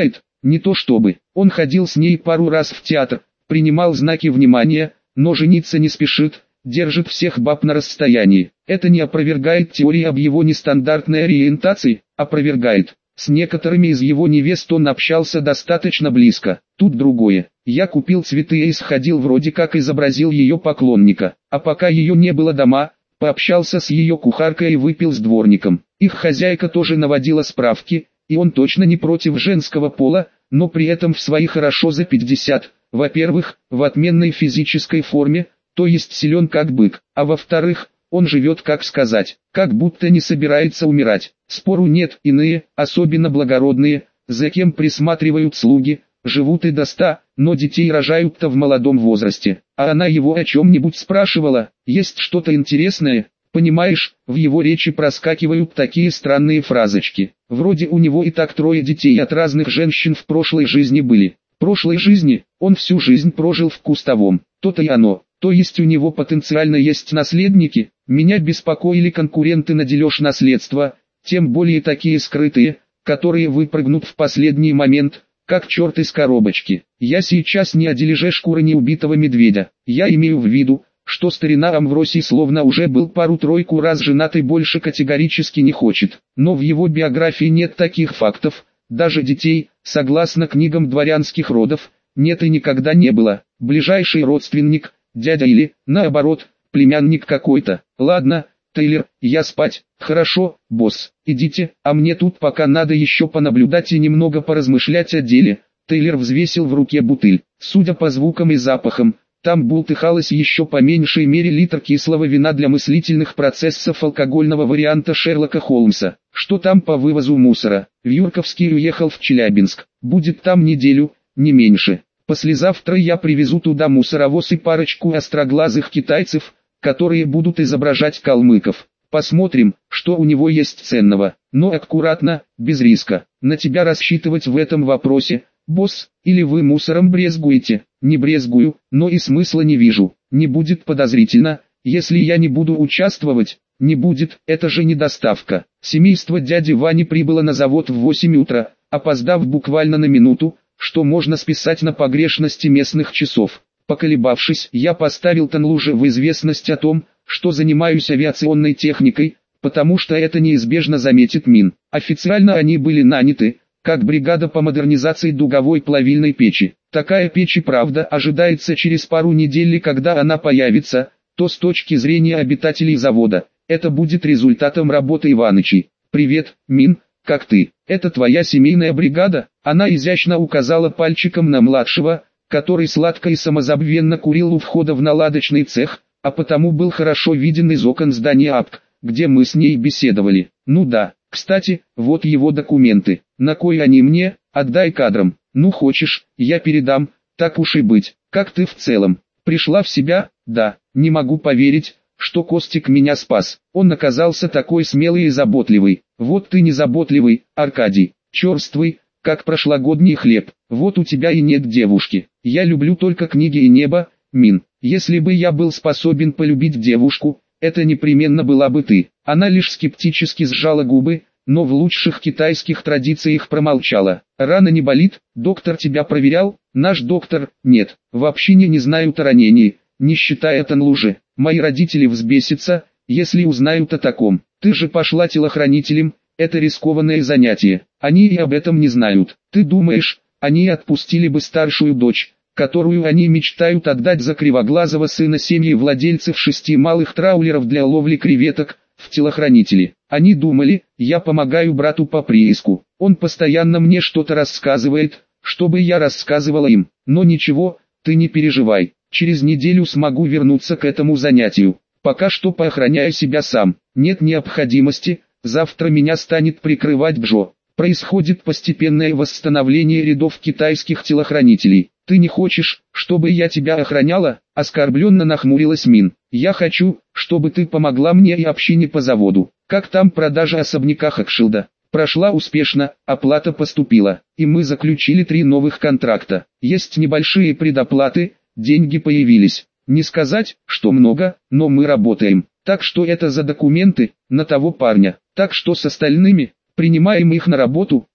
Не то чтобы. Он ходил с ней пару раз в театр, принимал знаки внимания, но жениться не спешит, держит всех баб на расстоянии. Это не опровергает теории об его нестандартной ориентации, опровергает. С некоторыми из его невест он общался достаточно близко. Тут другое. Я купил цветы и сходил, вроде как изобразил ее поклонника. А пока ее не было дома, пообщался с ее кухаркой и выпил с дворником. Их хозяйка тоже наводила справки, и он точно не против женского пола, но при этом в свои хорошо за 50. Во-первых, в отменной физической форме, то есть силен как бык, а во-вторых, он живет, как сказать, как будто не собирается умирать. Спору нет, иные, особенно благородные, за кем присматривают слуги, живут и до 100, но детей рожают-то в молодом возрасте. А она его о чем-нибудь спрашивала, есть что-то интересное, понимаешь, в его речи проскакивают такие странные фразочки. Вроде у него и так 3 детей от разных женщин в прошлой жизни были. В прошлой жизни, он всю жизнь прожил в Кустовом, то-то и оно. То есть у него потенциально есть наследники. Меня беспокоили конкуренты на дележ наследства, тем более такие скрытые, которые выпрыгнут в последний момент, как черт из коробочки. Я сейчас не о дележе шкуры неубитого медведя. Я имею в виду, что старина Амвросий словно уже был пару-тройку раз женат и больше категорически не хочет. Но в его биографии нет таких фактов, даже детей, согласно книгам дворянских родов, нет и никогда не было. Ближайший родственник – дядя или, наоборот, племянник какой-то. Ладно, Тейлор, я спать. Хорошо, босс, идите, а мне тут пока надо еще понаблюдать и немного поразмышлять о деле. Тейлор взвесил в руке бутыль. Судя по звукам и запахам, там бултыхалось еще по меньшей мере литр кислого вина для мыслительных процессов алкогольного варианта Шерлока Холмса. Что там по вывозу мусора? Вьюрковский уехал в Челябинск. Будет там неделю, не меньше. Послезавтра я привезу туда мусоровоз и парочку остроглазых китайцев, которые будут изображать калмыков. Посмотрим, что у него есть ценного. Но аккуратно, без риска. На тебя рассчитывать в этом вопросе, босс, или вы мусором брезгуете? Не брезгую, но и смысла не вижу. Не будет подозрительно, если я не буду участвовать. Не будет, это же не доставка. Семейство дяди Вани прибыло на завод в 8 утра, опоздав буквально на минуту, что можно списать на погрешности местных часов. Поколебавшись, я поставил Танлуже в известность о том, что занимаюсь авиационной техникой, потому что это неизбежно заметит Мин. Официально они были наняты, как бригада по модернизации дуговой плавильной печи. Такая печь и правда ожидается через пару недель, и когда она появится, то с точки зрения обитателей завода, это будет результатом работы Иванычей. «Привет, Мин, как ты? Это твоя семейная бригада?» Она изящно указала пальчиком на младшего, который сладко и самозабвенно курил у входа в наладочный цех, а потому был хорошо виден из окон здания АПК, где мы с ней беседовали. «Ну да, кстати, вот его документы. На кой они мне? Отдай кадрам. Ну хочешь, я передам, так уж и быть. Как ты в целом? Пришла в себя?» «Да, не могу поверить, что Костик меня спас. Он оказался такой смелый и заботливый. Вот ты не заботливый, Аркадий, черствый, как прошлогодний хлеб. Вот у тебя и нет девушки. Я люблю только книги и небо, Мин. Если бы я был способен полюбить девушку, это непременно была бы ты». Она лишь скептически сжала губы, но в лучших китайских традициях промолчала. «Рана не болит? Доктор тебя проверял?» «Наш доктор, нет, вообще не знают о ранении, не считая Танлужи. Мои родители взбесятся, если узнают о таком. Ты же пошла телохранителем, это рискованное занятие. Они и об этом не знают. Ты думаешь, они отпустили бы старшую дочь, которую они мечтают отдать за кривоглазого сына семьи владельцев 6 малых траулеров для ловли креветок, в телохранители? Они думали, я помогаю брату по прииску. Он постоянно мне что-то рассказывает, чтобы я рассказывала им. Но ничего, ты не переживай. Через неделю смогу вернуться к этому занятию. Пока что поохраняю себя сам. Нет необходимости, завтра меня станет прикрывать Джо. Происходит постепенное восстановление рядов китайских телохранителей. Ты не хочешь, чтобы я тебя охраняла? Оскорбленно нахмурилась Мин. Я хочу, чтобы ты помогла мне и общине по заводу. Как там продажа особняка Хакшилда? Прошла успешно, оплата поступила. И мы заключили 3 новых контракта. Есть небольшие предоплаты, деньги появились. Не сказать, что много, но мы работаем. Так что это за документы, на того парня. Так что с остальными, принимаем их на работу,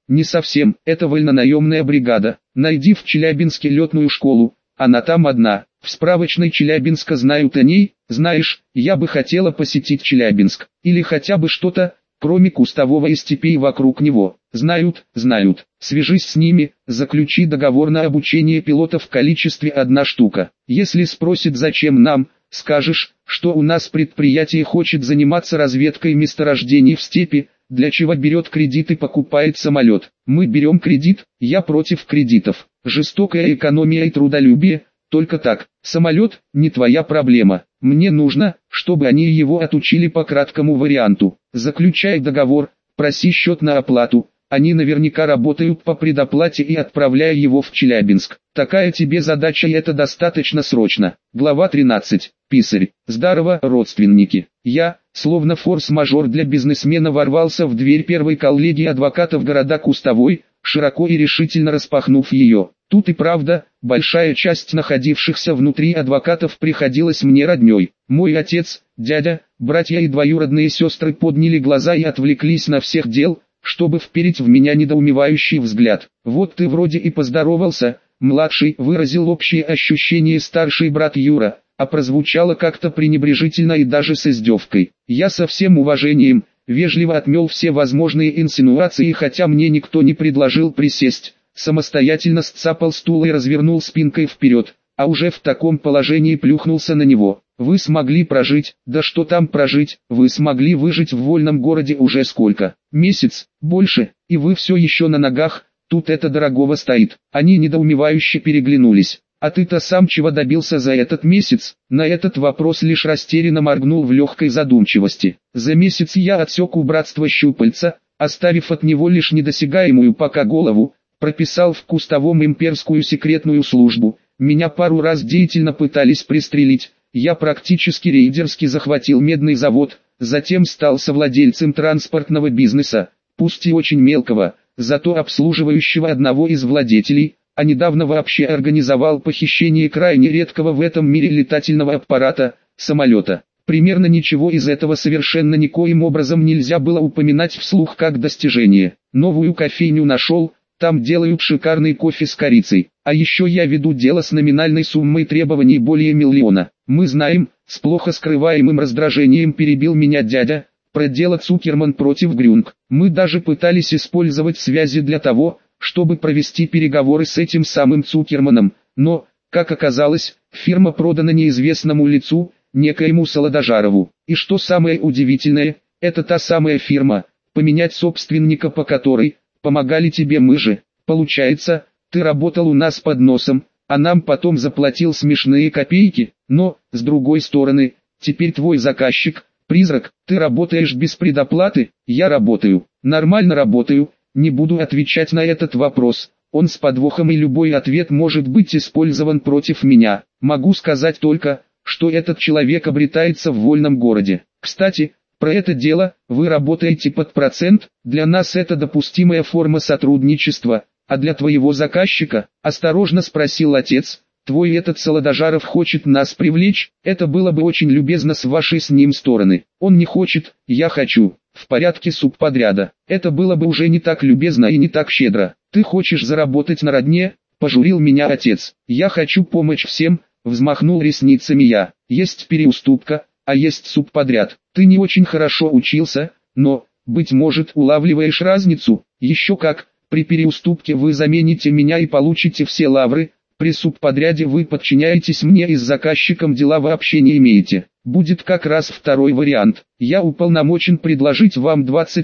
Не совсем, это вольнонаемная бригада. Найди в Челябинске летную школу, она там одна. В справочной Челябинска знают о ней. Знаешь, я бы хотела посетить Челябинск. Или хотя бы что-то, кроме кустового и степей вокруг него. Знают. Свяжись с ними, заключи договор на обучение пилотов в количестве 1 штука. Если спросят зачем нам, скажешь, что у нас предприятие хочет заниматься разведкой месторождений в степи, для чего берет кредит и покупает самолет. Мы берем кредит, я против кредитов. Жестокая экономия и трудолюбие, только так. Самолет – не твоя проблема. Мне нужно, чтобы они его отучили по краткому варианту. Заключай договор, проси счет на оплату. Они наверняка работают по предоплате и отправляя его в Челябинск. Такая тебе задача и это достаточно срочно. Глава 13. Писарь. Здорово, родственники. Я, словно форс-мажор для бизнесмена, ворвался в дверь первой коллегии адвокатов города Кустовой, широко и решительно распахнув ее. Тут и правда, большая часть находившихся внутри адвокатов приходилась мне родней. Мой отец, дядя, братья и двоюродные сестры подняли глаза и отвлеклись на всех дел, чтобы вперить в меня недоумевающий взгляд. Вот ты вроде и поздоровался, младший, выразил общее ощущение старший брат Юра, а прозвучало как-то пренебрежительно и даже с издевкой. Я со всем уважением, вежливо отмел все возможные инсинуации, хотя мне никто не предложил присесть, самостоятельно сцапал стул и развернул спинкой вперед, а уже в таком положении плюхнулся на него. Вы смогли прожить, да что там прожить, вы смогли выжить в вольном городе уже сколько? Месяц, больше, и вы все еще на ногах, тут это дорогого стоит. Они недоумевающе переглянулись. А ты-то сам чего добился за этот месяц? На этот вопрос лишь растерянно моргнул в легкой задумчивости. За месяц я отсек у братства щупальца, оставив от него лишь недосягаемую пока голову, прописал в Кустовом имперскую секретную службу, меня пару раз деятельно пытались пристрелить. Я практически рейдерски захватил медный завод, затем стал совладельцем транспортного бизнеса, пусть и очень мелкого, зато обслуживающего одного из владетелей, а недавно вообще организовал похищение крайне редкого в этом мире летательного аппарата, самолета. Примерно ничего из этого совершенно никоим образом нельзя было упоминать вслух как достижение. Новую кофейню нашел, там делают шикарный кофе с корицей. А еще я веду дело с номинальной суммой требований более 1 миллиона. Мы знаем, с плохо скрываемым раздражением перебил меня дядя, про дело Цукерман против Грюнг. Мы даже пытались использовать связи для того, чтобы провести переговоры с этим самым Цукерманом, но, как оказалось, фирма продана неизвестному лицу, некоему Солодожарову. И что самое удивительное, это та самая фирма, поменять собственника по которой помогали тебе мы же. Получается, ты работал у нас под носом, а нам потом заплатил смешные копейки, но, с другой стороны, теперь твой заказчик, призрак, ты работаешь без предоплаты, я работаю, нормально работаю, не буду отвечать на этот вопрос, он с подвохом и любой ответ может быть использован против меня, могу сказать только, что этот человек обретается в вольном городе. Кстати, про это дело, вы работаете под процент, для нас это допустимая форма сотрудничества, а для твоего заказчика, осторожно спросил отец, твой этот Солодожаров хочет нас привлечь, это было бы очень любезно с вашей с ним стороны. Он не хочет, я хочу, в порядке субподряда. Это было бы уже не так любезно и не так щедро. Ты хочешь заработать на родне, пожурил меня отец. Я хочу помочь всем, взмахнул ресницами я. Есть переуступка, а есть субподряд. Ты не очень хорошо учился, но, быть может, улавливаешь разницу. Еще как, при переуступке вы замените меня и получите все лавры, при субподряде вы подчиняетесь мне и с заказчиком дела вообще не имеете. Будет как раз второй вариант. Я уполномочен предложить вам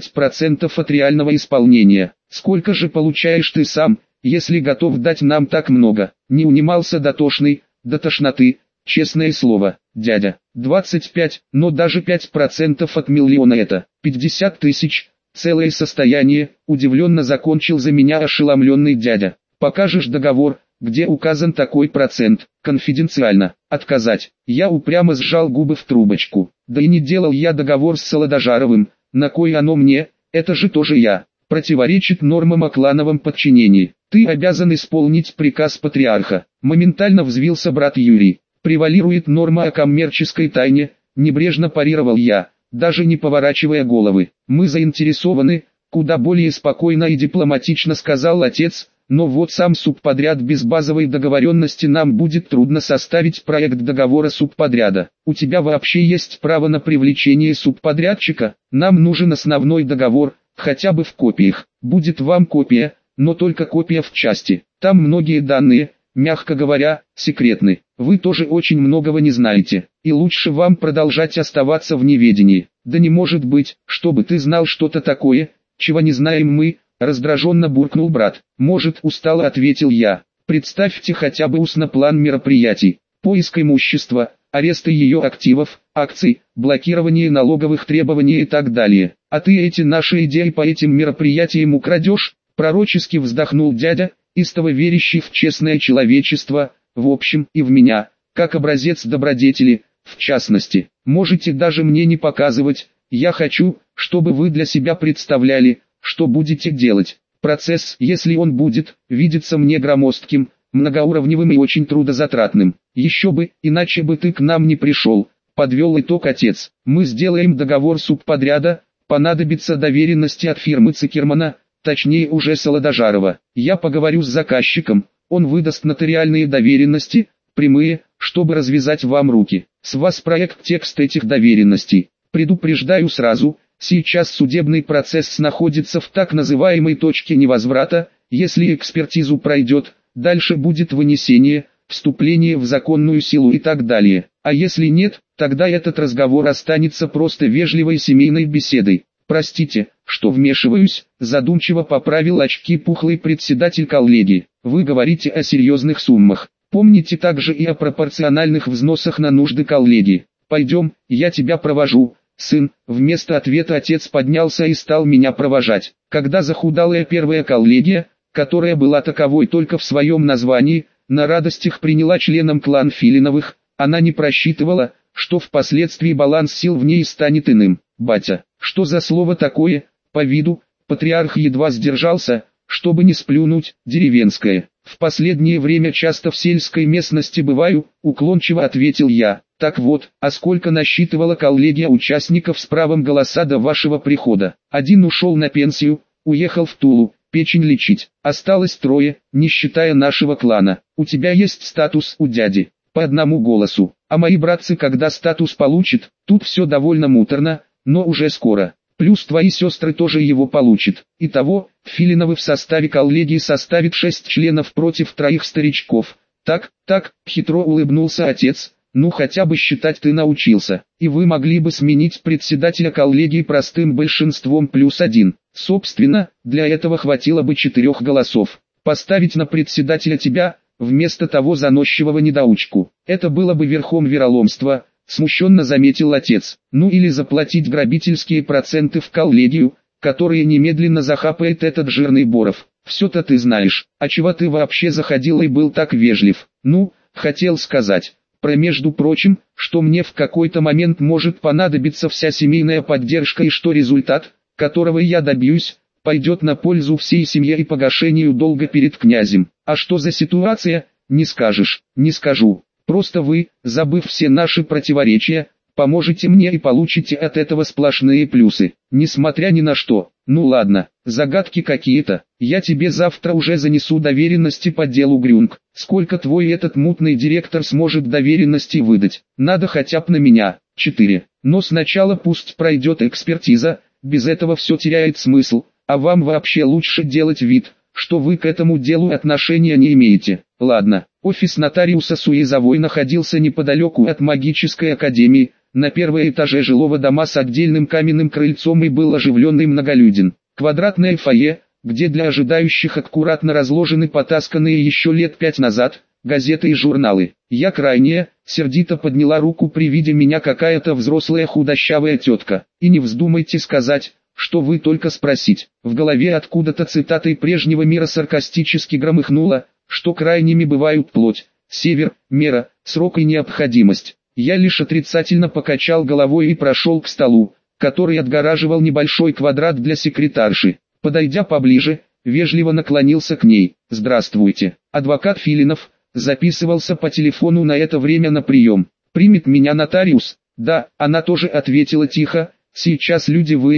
20% от реального исполнения. Сколько же получаешь ты сам, если готов дать нам так много? Не унимался дотошный, до тошноты, честное слово, дядя. 25, но даже 5% от 1 миллиона это 50 тысяч. Целое состояние, удивленно закончил за меня ошеломленный дядя. Покажешь договор, где указан такой процент, конфиденциально, отказать. Я упрямо сжал губы в трубочку. Да и не делал я договор с Солодожаровым, на кой оно мне, это же тоже я. Противоречит нормам о клановом подчинении. Ты обязан исполнить приказ патриарха. Моментально взвился брат Юрий. Превалирует норма о коммерческой тайне, небрежно парировал я, даже не поворачивая головы. Мы заинтересованы, куда более спокойно и дипломатично сказал отец, но вот сам субподряд без базовой договоренности нам будет трудно составить проект договора субподряда. У тебя вообще есть право на привлечение субподрядчика? Нам нужен основной договор, хотя бы в копиях. Будет вам копия, но только копия в части. Там многие данные, мягко говоря, секретны. Вы тоже очень многого не знаете, и лучше вам продолжать оставаться в неведении. Да не может быть, чтобы ты знал что-то такое, чего не знаем мы, раздраженно буркнул брат. Может, устало ответил я. Представьте хотя бы устно план мероприятий. Поиск имущества, аресты ее активов, акций, блокирование налоговых требований и так далее. А ты эти наши идеи по этим мероприятиям украдешь? Пророчески вздохнул дядя, истово верящий в честное человечество, в общем и в меня, как образец добродетели, в частности. Можете даже мне не показывать, я хочу, чтобы вы для себя представляли, что будете делать. Процесс, если он будет, видится мне громоздким, многоуровневым и очень трудозатратным. Еще бы, иначе бы ты к нам не пришел, подвел итог отец. Мы сделаем договор субподряда, понадобится доверенности от фирмы Цикермана, точнее уже Солодожарова. Я поговорю с заказчиком, он выдаст нотариальные доверенности, прямые, чтобы развязать вам руки. С вас проект текст этих доверенностей. Предупреждаю сразу, сейчас судебный процесс находится в так называемой точке невозврата, если экспертизу пройдет, дальше будет вынесение, вступление в законную силу и так далее. А если нет, тогда этот разговор останется просто вежливой семейной беседой. Простите, что вмешиваюсь, задумчиво поправил очки пухлый председатель коллегии. Вы говорите о серьезных суммах. Помните также и о пропорциональных взносах на нужды коллегии. Пойдем, я тебя провожу. Сын, вместо ответа отец поднялся и стал меня провожать. Когда захудалая первая коллегия, которая была таковой только в своем названии, на радостях приняла членом клан Филиновых, она не просчитывала, что впоследствии баланс сил в ней станет иным. Батя, что за слово такое? По виду, патриарх едва сдержался, чтобы не сплюнуть, деревенское. В последнее время часто в сельской местности бываю, уклончиво ответил я. Так вот, а сколько насчитывала коллегия участников с правом голоса до вашего прихода? Один ушел на пенсию, уехал в Тулу, печень лечить. Осталось трое, не считая нашего клана. У тебя есть статус у дяди, по одному голосу. А мои братцы когда статус получат, тут все довольно муторно, но уже скоро. Плюс твои сестры тоже его получат. Итого, Филиновы в составе коллегии составит 6 членов против 3 старичков. Так, хитро улыбнулся отец. Ну хотя бы считать ты научился, и вы могли бы сменить председателя коллегии простым большинством +1. Собственно, для этого хватило бы 4 голосов. Поставить на председателя тебя, вместо того заносчивого недоучку. Это было бы верхом вероломства, смущенно заметил отец. Ну или заплатить грабительские проценты в коллегию, которые немедленно захапает этот жирный Боров. Все-то ты знаешь, а чего ты вообще заходил и был так вежлив? Ну, хотел сказать. Между прочим, что мне в какой-то момент может понадобиться вся семейная поддержка и что результат, которого я добьюсь, пойдет на пользу всей семье и погашению долга перед князем. А что за ситуация, не скажешь, не скажу. Просто вы, забыв все наши противоречия, поможете мне и получите от этого сплошные плюсы, несмотря ни на что. Ну ладно, загадки какие-то. Я тебе завтра уже занесу доверенности по делу Грюнг. Сколько твой этот мутный директор сможет доверенностей выдать? Надо хотя бы на меня. 4. Но сначала пусть пройдет экспертиза, без этого все теряет смысл, а вам вообще лучше делать вид, что вы к этому делу отношения не имеете. Ладно, офис нотариуса Суизовой находился неподалеку от магической академии, на первом этаже жилого дома с отдельным каменным крыльцом и был оживлен и многолюден. Квадратное фойе, где для ожидающих аккуратно разложены потасканные еще лет 5 назад, газеты и журналы. Я крайняя, сердито подняла руку при виде меня какая-то взрослая худощавая тетка. И не вздумайте сказать, что вы только спросить. В голове откуда-то цитатой прежнего мира саркастически громыхнуло, что крайними бывают плоть, север, мера, срок и необходимость. Я лишь отрицательно покачал головой и прошел к столу, который отгораживал небольшой квадрат для секретарши. Подойдя поближе, вежливо наклонился к ней. «Здравствуйте, адвокат Филинов, записывался по телефону на это время на прием. Примет меня нотариус?» «Да», она тоже ответила тихо, «сейчас люди выйдут,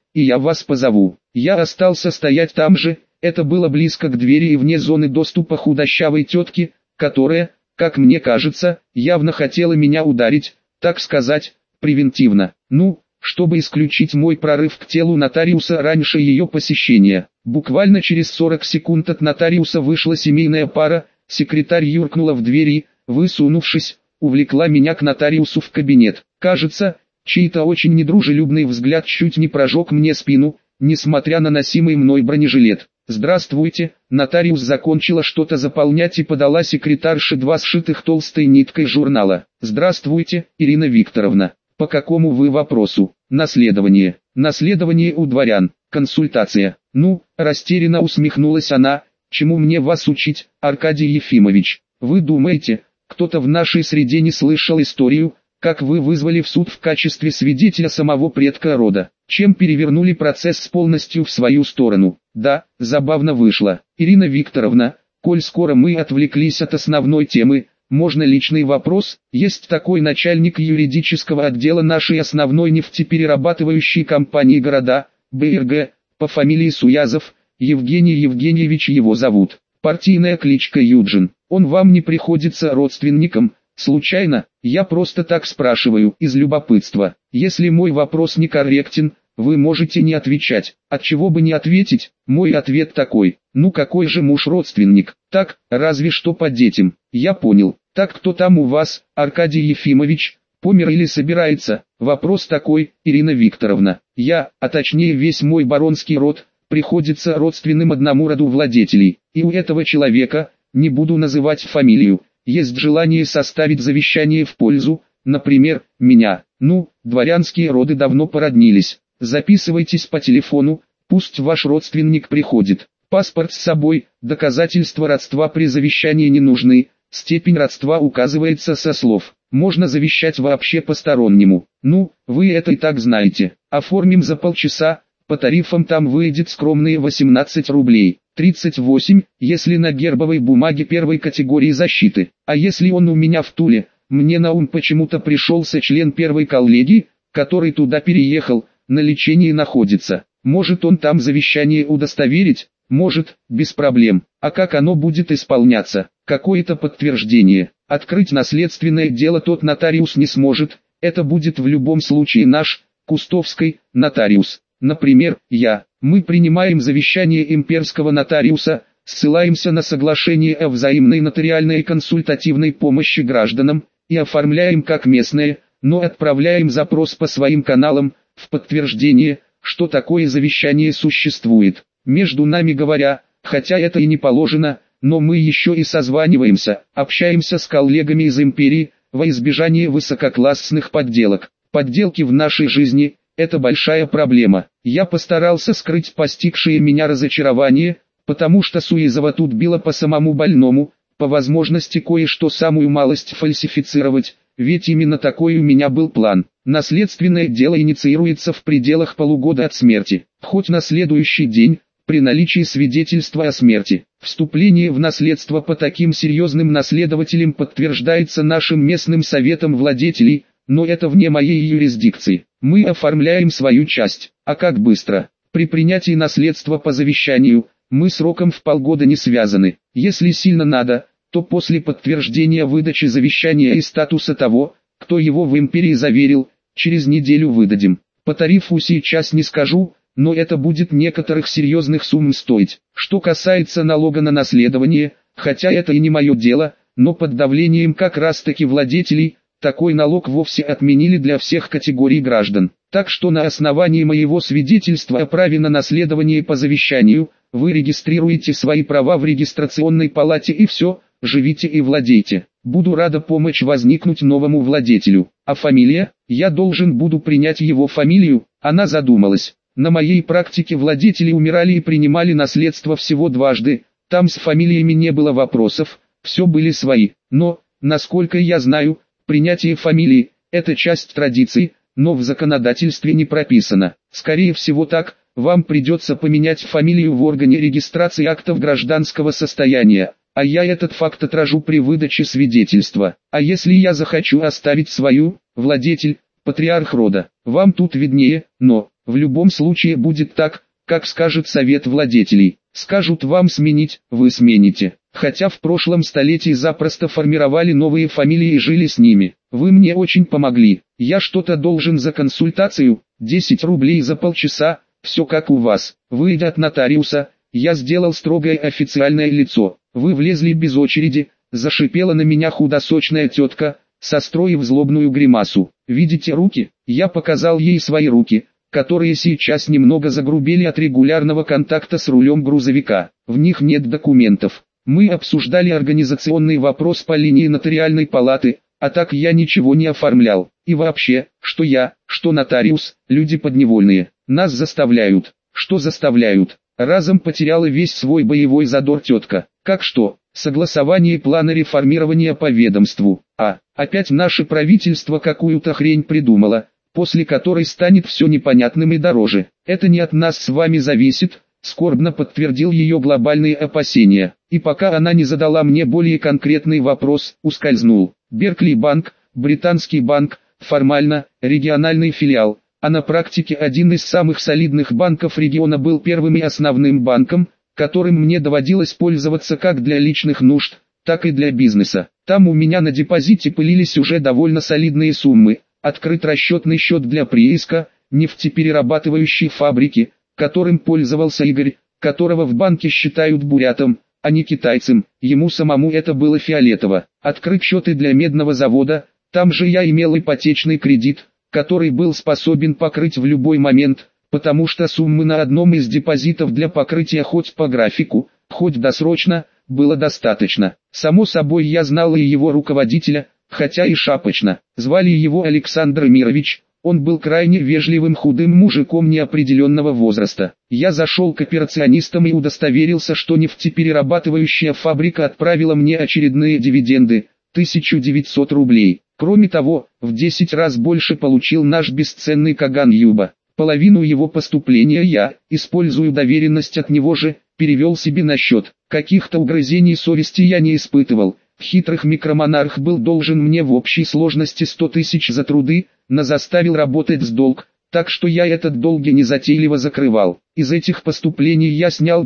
и я вас позову. Я остался стоять там же, это было близко к двери и вне зоны доступа худощавой тетки, которая, как мне кажется, явно хотела меня ударить, так сказать, превентивно. Ну, чтобы исключить мой прорыв к телу нотариуса раньше ее посещения. Буквально через 40 секунд от нотариуса вышла семейная пара, секретарь юркнула в дверь и, высунувшись, увлекла меня к нотариусу в кабинет. Кажется, чей-то очень недружелюбный взгляд чуть не прожег мне спину, несмотря на носимый мной бронежилет. «Здравствуйте», нотариус закончила что-то заполнять и подала секретарше 2 сшитых толстой ниткой журнала. «Здравствуйте, Ирина Викторовна. По какому вы вопросу?» «Наследование. Наследование у дворян. Консультация». «Ну», растерянно усмехнулась она, «чему мне вас учить, Аркадий Ефимович? Вы думаете, кто-то в нашей среде не слышал историю, как вы вызвали в суд в качестве свидетеля самого предка рода, чем перевернули процесс полностью в свою сторону?» «Да, забавно вышло. Ирина Викторовна, коль скоро мы отвлеклись от основной темы, можно личный вопрос? Есть такой начальник юридического отдела нашей основной нефтеперерабатывающей компании города, БРГ, по фамилии Суязов, Евгений Евгеньевич его зовут. Партийная кличка Юджин. Он вам не приходится родственником, случайно? Я просто так спрашиваю, из любопытства. Если мой вопрос некорректен, вы можете не отвечать. Отчего бы не ответить? Мой ответ такой: ну какой же муж родственник? Так, разве что по детям. Я понял. Так кто там у вас, Аркадий Ефимович? Помер или собирается? Вопрос такой, Ирина Викторовна. Я, а точнее весь мой баронский род, приходится родственным одному роду владетелей. И у этого человека, не буду называть фамилию, есть желание составить завещание в пользу, например, меня. Ну, дворянские роды давно породнились. Записывайтесь по телефону, пусть ваш родственник приходит. Паспорт с собой, доказательства родства при завещании не нужны, степень родства указывается со слов. Можно завещать вообще постороннему. Ну, вы это и так знаете. Оформим за полчаса, по тарифам там выйдет скромные 18 рублей. 38, если на гербовой бумаге первой категории защиты. А если он у меня в Туле, мне на ум почему-то пришелся член первой коллегии, который туда переехал, на лечении находится. Может он там завещание удостоверить? Может, без проблем. А как оно будет исполняться? Какое-то подтверждение. Открыть наследственное дело тот нотариус не сможет, это будет в любом случае наш, Кустовский, нотариус. Например, я. Мы принимаем завещание имперского нотариуса, ссылаемся на соглашение о взаимной нотариальной и консультативной помощи гражданам, и оформляем как местное, но отправляем запрос по своим каналам, в подтверждение, что такое завещание существует. Между нами говоря, хотя это и не положено, но мы еще и созваниваемся, общаемся с коллегами из империи, во избежание высококлассных подделок. Подделки в нашей жизни – это большая проблема. Я постарался скрыть постигшее меня разочарование, потому что Суизова тут била по самому больному, по возможности кое-что самую малость фальсифицировать, ведь именно такой у меня был план. Наследственное дело инициируется в пределах полугода от смерти, хоть на следующий день, при наличии свидетельства о смерти. Вступление в наследство по таким серьезным наследователям подтверждается нашим местным советом владетелей, но это вне моей юрисдикции. Мы оформляем свою часть. А как быстро? При принятии наследства по завещанию, мы сроком в полгода не связаны. Если сильно надо, то после подтверждения выдачи завещания и статуса того, кто его в империи заверил, через неделю выдадим. По тарифу сейчас не скажу, но это будет некоторых серьезных сумм стоить. Что касается налога на наследование, хотя это и не мое дело, но под давлением как раз таки владетелей, такой налог вовсе отменили для всех категорий граждан. Так что на основании моего свидетельства о праве на наследование по завещанию, вы регистрируете свои права в регистрационной палате и все, живите и владейте. Буду рада помочь возникнуть новому владетелю. А фамилия? Я должен буду принять его фамилию? Она задумалась. На моей практике владетели умирали и принимали наследство всего дважды, там с фамилиями не было вопросов, все были свои. Но, насколько я знаю, принятие фамилии – это часть традиций, но в законодательстве не прописано. Скорее всего так, вам придется поменять фамилию в органе регистрации актов гражданского состояния, а я этот факт отражу при выдаче свидетельства. А если я захочу оставить свою, владетель, патриарх рода, вам тут виднее, но, В любом случае будет так, как скажет совет владетелей. Скажут вам сменить, вы смените. Хотя в прошлом столетии запросто формировали новые фамилии и жили с ними. Вы мне очень помогли. Я что-то должен за консультацию, 10 рублей за полчаса, все как у вас. Выйдя от нотариуса, я сделал строгое официальное лицо. Вы влезли без очереди, зашипела на меня худосочная тетка, состроив злобную гримасу. Видите руки? Я показал ей свои руки, которые сейчас немного загрубели от регулярного контакта с рулем грузовика. В них нет документов. Мы обсуждали организационный вопрос по линии нотариальной палаты, а так я ничего не оформлял. И вообще, что я, что нотариус, люди подневольные. Нас заставляют. Что заставляют? Разом потеряла весь свой боевой задор тетка. Как что? Согласование плана реформирования по ведомству. Опять наше правительство какую-то хрень придумало, после которой станет все непонятным и дороже. Это не от нас с вами зависит, скорбно подтвердил ее глобальные опасения. И пока она не задала мне более конкретный вопрос, ускользнул. Беркли банк, британский банк, формально, региональный филиал, а на практике один из самых солидных банков региона был первым и основным банком, которым мне доводилось пользоваться как для личных нужд, так и для бизнеса. Там у меня на депозите пылились уже довольно солидные суммы. Открыт расчетный счет для прииска, нефтеперерабатывающей фабрики, которым пользовался Игорь, которого в банке считают бурятом, а не китайцем, ему самому это было фиолетово. Открыт счет и для медного завода, там же я имел ипотечный кредит, который был способен покрыть в любой момент, потому что суммы на одном из депозитов для покрытия хоть по графику, хоть досрочно, было достаточно. Само собой я знал и его руководителя, хотя и шапочно. Звали его Александр Эмирович, он был крайне вежливым худым мужиком неопределенного возраста. Я зашел к операционистам и удостоверился, что нефтеперерабатывающая фабрика отправила мне очередные дивиденды, 1900 рублей. Кроме того, в 10 раз больше получил наш бесценный Каган Юба. Половину его поступления я, используя доверенность от него же, перевел себе на счет. Каких-то угрызений совести я не испытывал. Хитрых микромонарх был должен мне в общей сложности 100 тысяч за труды, но заставил работать с долг, так что я этот долг незатейливо закрывал. Из этих поступлений я снял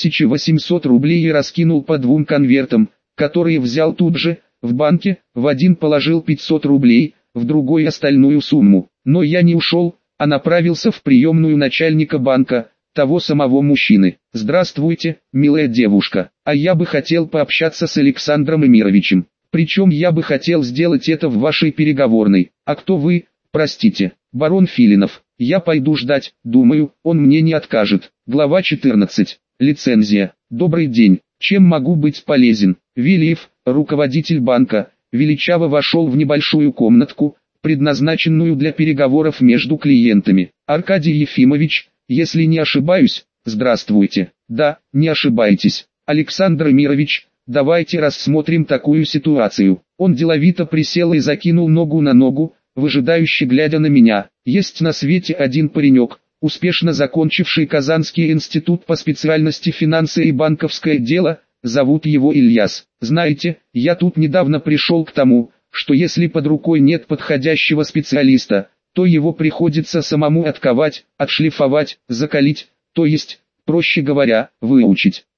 2800 рублей и раскинул по двум конвертам, которые взял тут же, в банке, в один положил 500 рублей, в другой остальную сумму. Но я не ушел, а направился в приемную начальника банка, того самого мужчины. «Здравствуйте, милая девушка, а я бы хотел пообщаться с Александром Эмировичем. Причем я бы хотел сделать это в вашей переговорной. А кто вы, простите?» «Барон Филинов. Я пойду ждать, думаю, он мне не откажет». Глава 14. Лицензия. «Добрый день, чем могу быть полезен?» Вилиев, руководитель банка, величаво вошел в небольшую комнатку, предназначенную для переговоров между клиентами. «Аркадий Ефимович, если не ошибаюсь, здравствуйте». «Да, не ошибаетесь, Александр Эмирович, давайте рассмотрим такую ситуацию». Он деловито присел и закинул ногу на ногу, выжидающе глядя на меня. «Есть на свете один паренек, успешно закончивший Казанский институт по специальности финансы и банковское дело, зовут его Ильяс. Знаете, я тут недавно пришел к тому, что если под рукой нет подходящего специалиста, то его приходится самому отковать, отшлифовать, закалить, то есть, проще говоря, выучить.